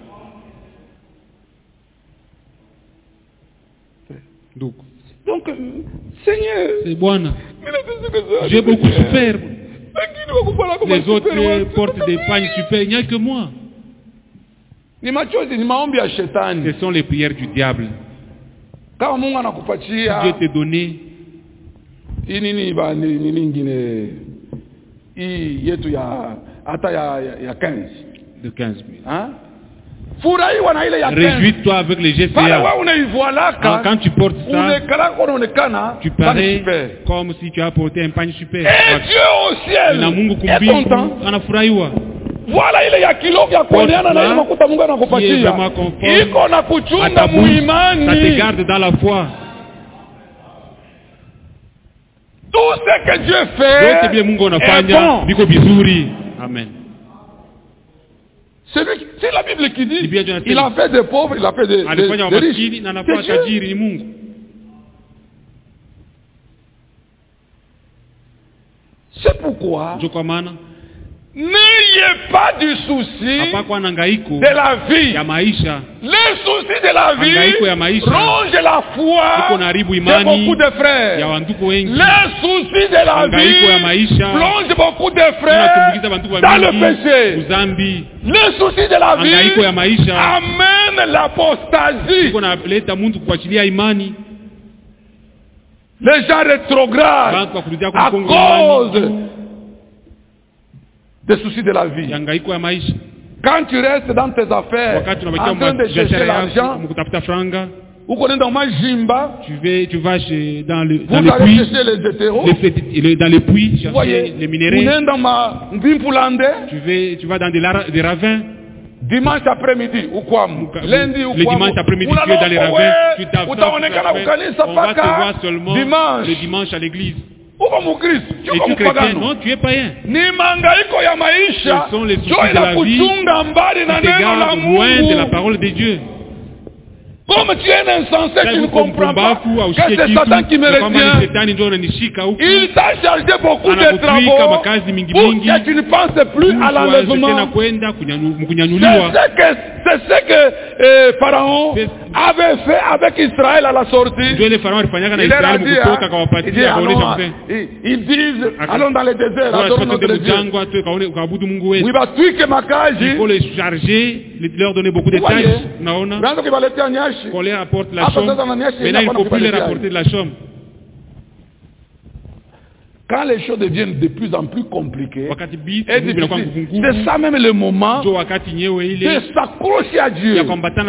Donc, Seigneur, c'est bon. J'ai beaucoup souffert. Les autres portent des pagnes super, il n'y a que moi. Ce sont les prières du diable. Si Dieu t'a donné de 15 000. Hein? Réjouis-toi avec les GCA. Quand tu portes ça, tu parais comme si tu as porté un pagne super. Et Dieu au ciel est content. Voilà ile ya kilo vya kuoneana na ile makuta Mungu anakupatia. Iko na kuchunga muimani. Ça te garde dans la foi. Tout ce que Dieu fait. Yote Mungu anafanya biko bizuri. Amen. C'est la Bible qui dit, il a fait des pauvres, il a fait des riches. C'est Dieu. C'est pourquoi n'ayez pas du souci de la vie. Les soucis de la vie rongent la foi de beaucoup de frères. Les soucis de la vie plongent beaucoup de frères dans le péché. Les soucis de la vie amènent l'apostasie. Les gens rétrogradent à cause des soucis de la vie. Quand tu restes dans tes affaires, en train de chercher l'argent, tu vas dans les puits, dans les puits chercher les minéraux. Tu vas dans des ravins. Dimanche après-midi ou quoi? Lundi ou quoi? Le dimanche après-midi, tu es dans les ravins. Tu t'attends. On va te voir seulement le dimanche à l'église. Et tu es chrétien? Non, tu es païen. Ce sont les soucis de la vie qui te gardent loin de la parole de Dieu. Comme tu es un insensé, tu ne comprends pas que c'est Satan qui me retient. Il t'a chargé beaucoup de travaux pour que tu ne penses plus à l'enlèvement. C'est ce que Pharaon avait fait avec Israël à la sortie. Ils disent, allons dans le désert, adorons notre Dieu. Il faut les charger, leur donner beaucoup de tâches. Colère apporte la chambre. Maintenant, il ne faut plus les rapporter de la chambre. Quand les choses deviennent de plus en plus compliquées, c'est ça même le moment de s'accrocher à Dieu.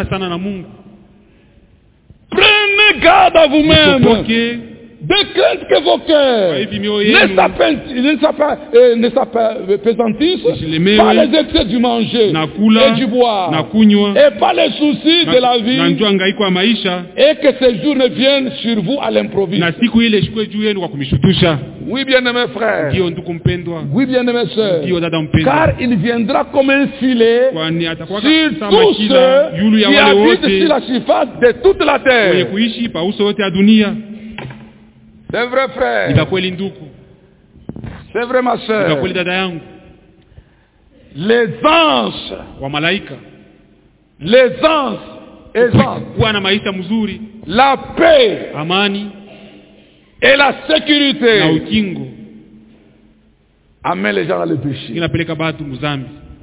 Prenez garde à vous-même. De crainte que vos cœurs ne s'appesantissent par les excès du manger et du boire et par les soucis de la vie et que ces jours ne viennent sur vous à l'improviste. Oui, bien-aimés frères, oui, bien-aimés sœurs, car il viendra comme un filet sur tous ceux qui habitent sur la surface de toute la terre. C'est vrai, frère. C'est vrai, ma soeur. Les anges. Les anges. La paix. Et la sécurité amène les gens dans le péché. Inapeleka batu muzambi.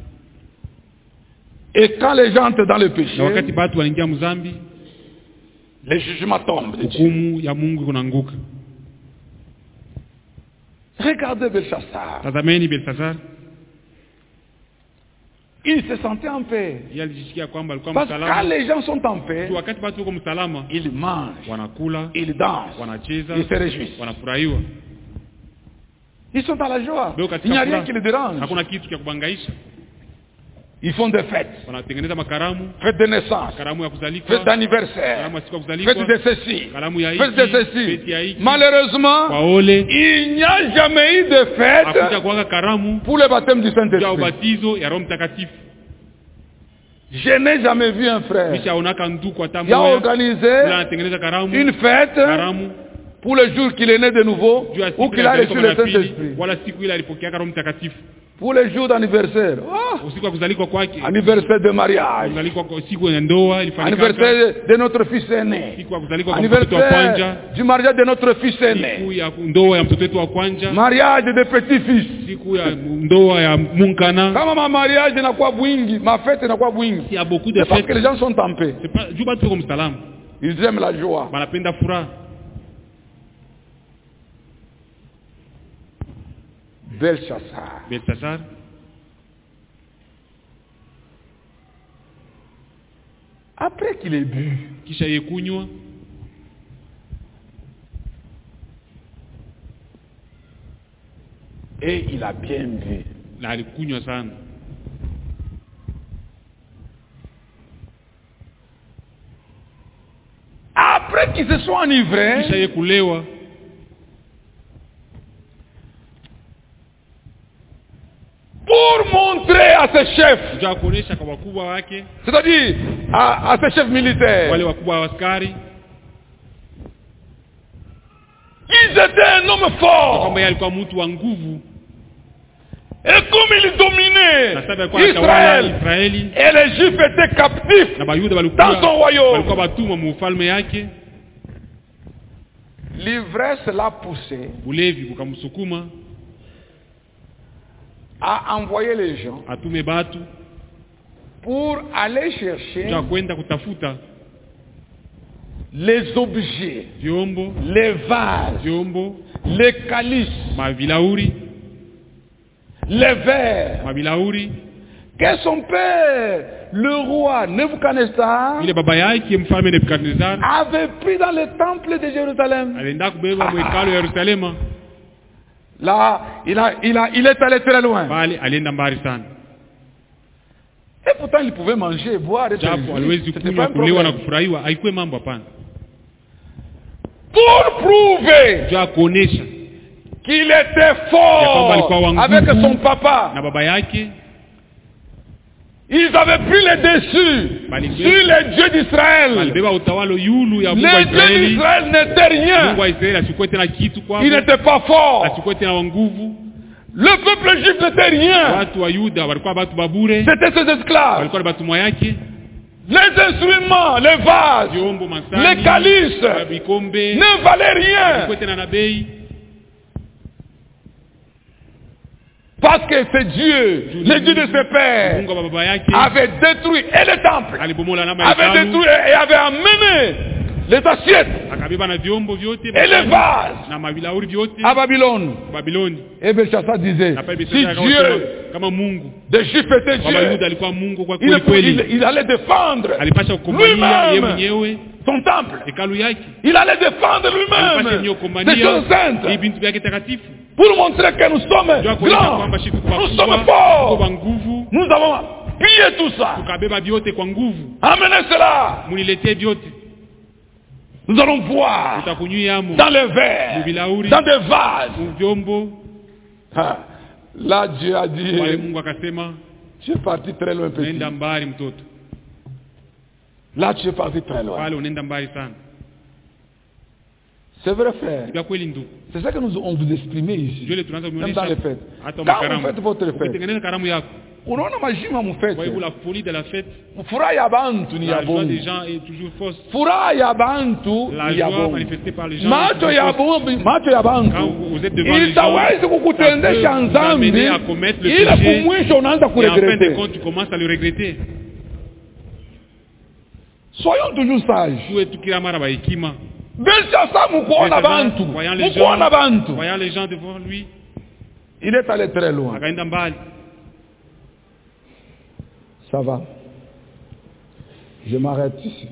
Et quand les gens entrent dans le péché, na wakati batu wanaingia muzambi, les jugements tombent. Hukumu ya Mungu kunaanguka. Regardez Belshazzar. Tazameni Belshazzar. Il se sentait en paix. Parce que quand les gens sont en paix, ils mangent, ils dansent, ils se réjouissent. Ils sont à la joie. Il n'y a rien qui les dérange. Ils font des fêtes. Fêtes de naissance, fêtes d'anniversaire, fêtes de ceci, fêtes de ceci. Malheureusement, il n'y a jamais eu de fête pour le baptême du Saint-Esprit. Je n'ai jamais vu un frère qui a organisé une fête pour le jour qu'il est né de nouveau ou qu'il a reçu le Saint-Esprit. Pour les jours d'anniversaire. Anniversaire de mariage. Anniversaire de notre fils aîné. Anniversaire du mariage de notre fils aîné. Mariage de petits-fils. Quand ma mariage n'a pas bouingi, ma fête n'a pas bouingi. C'est parce que les gens sont en paix. Ils aiment la joie. Belshazzar. Après qu'il ait bu, et il a bien bu. Après qu'il se soit enivré, pour montrer à ses chefs, c'est-à-dire à ses chefs militaires, qu'ils étaient un homme fort. Et comme il dominait Israël, et les Juifs étaient captifs dans son royaume, l'ivresse l'a poussé à envoyer les gens pour aller chercher les objets, les vases, les calices, les verres que son père, le roi Nebuchadnezzar, avait pris dans le temple de Jérusalem. Là, il est allé très loin. Et pourtant, il pouvait manger et boire. C'était pas un problème. Pour prouver qu'il était fort avec son papa, ils avaient pris le dessus sur les dieux d'Israël. Les dieux d'Israël n'étaient rien. Ils n'étaient pas forts. Le peuple juif n'était rien. C'était ses esclaves. Les instruments, les vases, les calices ne valaient rien. Parce que ces dieux, les dieux de ses pères, avaient détruit et le temple, avaient détruit et avaient amené les assiettes et les vases à Babylone. Et Belshazzar disait, si Dieu des Juifs était Dieu, il allait défendre lui-même son temple. Il allait défendre lui-même des choses saintes. Pour montrer que nous sommes grands, nous sommes forts, nous avons pillé tout ça. Amenez cela. Nous allons boire dans les verres, dans des vases. Là, Dieu a dit, tu es parti très loin, petit. Là, tu es parti très loin. C'est vrai, frère. C'est ça que on vous exprimait ici. Même dans les fêtes. Quand vous faites votre fête, Voyez-vous la folie de la fête? La joie des gens est toujours fausse. La joie manifestée par les gens. Quand vous êtes devant les gens, ça peut vous amener à commettre le péché. Et en fin de compte, tu commences à le regretter. Soyons toujours sages. Voyant les gens devant lui, il est allé très loin. Ça va. Je m'arrête ici.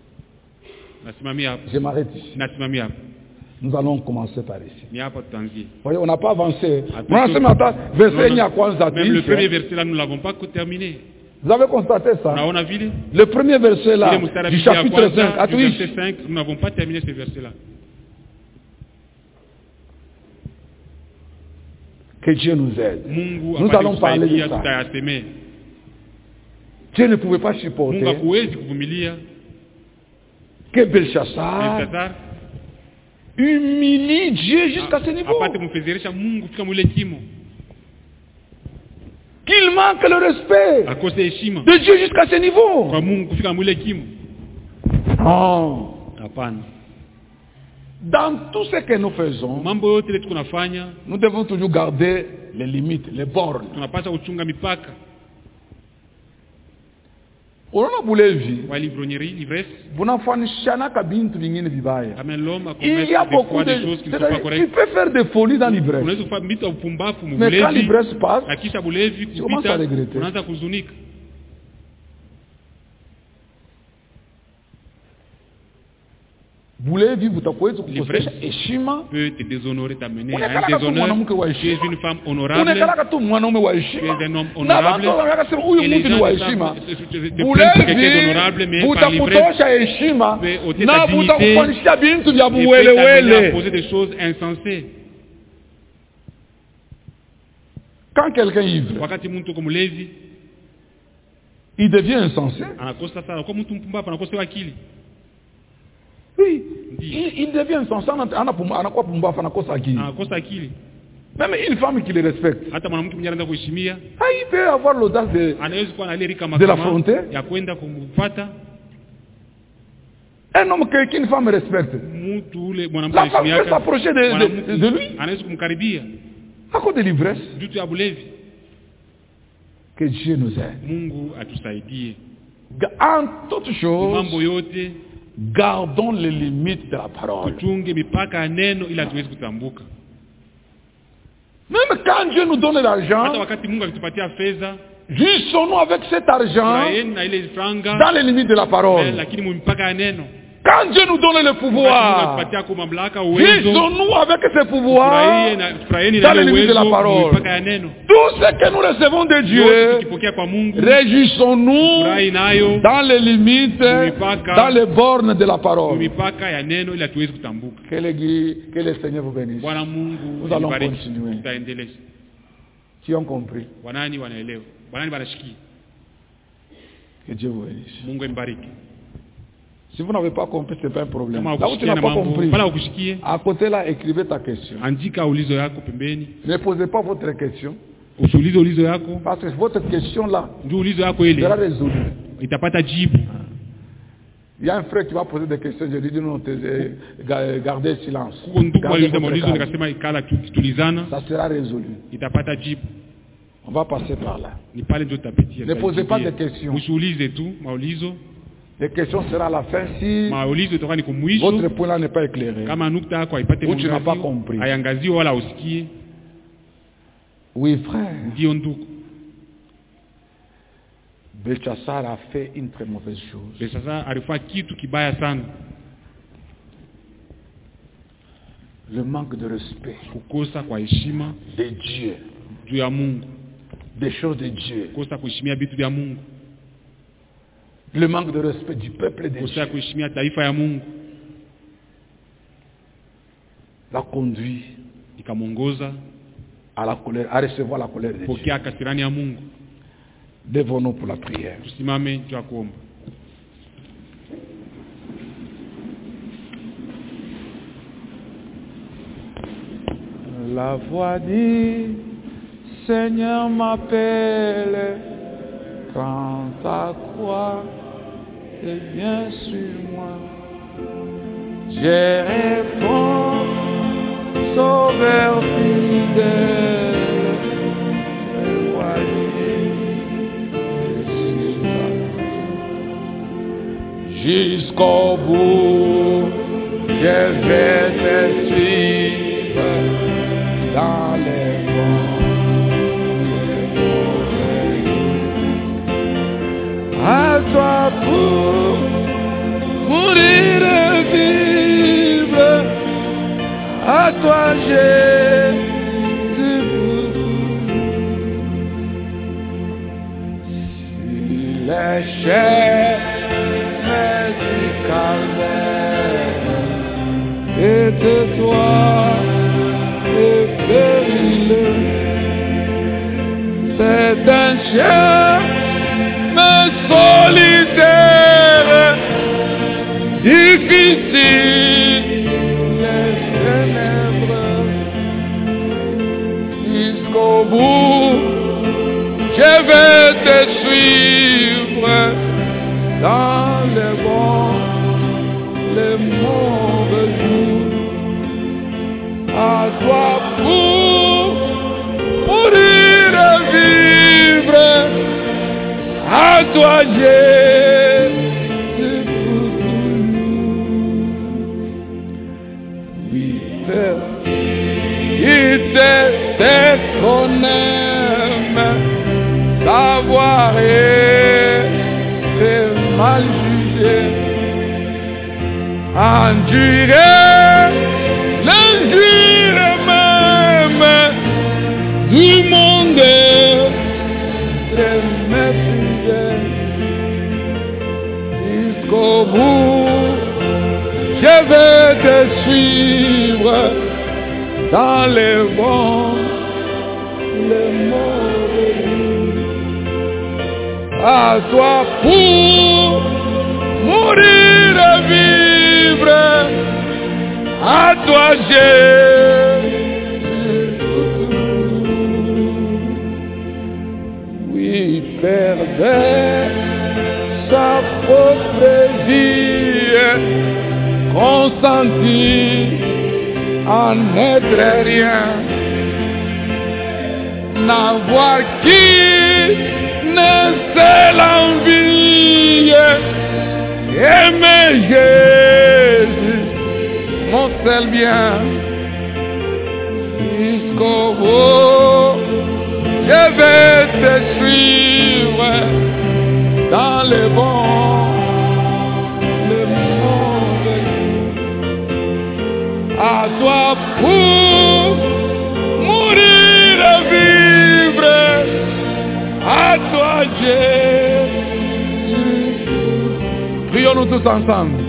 Je m'arrête ici. Nous allons commencer par ici. Voyez, on n'a pas avancé. Même le premier verset là, nous ne l'avons pas terminé. Vous avez constaté ça? Le premier verset là, du chapitre 5, du verset 5, nous n'avons pas terminé ce verset là. Que Dieu nous aide. Nous allons parler de ça. Dieu ne pouvait pas supporter que Belshazzar humilie Dieu jusqu'à ce niveau. Qu'il manque le respect de Dieu jusqu'à ce niveau. Non. Dans tout ce que nous faisons, nous devons toujours garder les limites, les bornes. Unaona bulevi, bunafanishana kabintu vingine vibaya. Il y a beaucoup de choses qui ne sont pas correctes. Tu peux faire des folies dans l'ivresse. Mais quand l'ivresse passe, tu commences à regretter. Bulevi butakweza kukosesha heshima. Peut te déshonorer, t'amener à un déshonneur. Tu es une femme honorable. Tu es un homme honorable. Et les gens te plaignent que quelqu'un d'honorable, mais par l'ivresse, peut ôter ta dignité et peut t'amener à poser des choses insensées. Quand quelqu'un ivre, il devient insensé. Oui, il devient insensé. Même une femme qui le respecte, il peut avoir l'audace de l'affronter. Un homme qu'une femme respecte, la femme peut s'approcher de lui à cause de l'ivresse. Que Dieu nous aide. En toutes choses, gardons les limites de la parole. Même quand Dieu nous donne l'argent, jouissons-nous avec cet argent dans les limites de la parole. Quand Dieu nous donne le pouvoir, jouissons-nous avec ce pouvoir dans les limites de la parole. Tout ce que nous recevons de Dieu, réjouissons-nous dans les limites, dans les bornes de la parole. Que le Seigneur vous bénisse. Nous allons continuer. Qui ont compris? Que Dieu vous bénisse. Si vous n'avez pas compris, ce n'est pas un problème. Là où tu n'as pas compris, à côté là, écrivez ta question. Ne posez pas votre question. Parce que votre question là sera résolue. Il y a un frère qui va poser des questions. Je lui dis non, gardez silence. Ça sera résolu. On va passer par là. Ne posez pas de questions. Les questions seront à la fin si votre point là n'est pas éclairé. Ou tu n'as pas compris. Oui, frère. Belshazzar a fait une très mauvaise chose. Le manque de respect de Dieu. Des choses de Dieu. Le manque de respect du peuple de Dieu l'a conduit à la colère, à recevoir la colère de Dieu. Lèvons-nous pour la prière. La voix dit, Seigneur m'appelle quand ta croix est bien sur moi. Je réponds, Sauveur fidèle, voici, je suis là. Jusqu'au bout, je vais te suivre dans les vents. À toi pour mourir et vivre, à toi Jésus. Si les chairs du calvaire et de toi est périlleux, c'est un chien solitaire, difficile, les ténèbres, jusqu'au bout, je vais te suivre dans les bons, les mauvais jours, à toi pour mourir et vivre. À toi Jésus pour nous. Oui, Père, il sait qu'on aime savoir et mal jugé, endurer l'injure même du monde. Jusqu'au bout, je vais te suivre dans les vents, les mauvais jours. À toi pour mourir et vivre, à toi Jésus. Oui, Père, sa propre vie consentie en n'être rien, n'avoir qui ne sait l'envie, aimer Jésus, mon seul bien, jusqu'au bout, je vais te suivre dans les bons, les mauvais. À toi pour mourir et vivre, à toi Jésus. Prions-nous tous ensemble.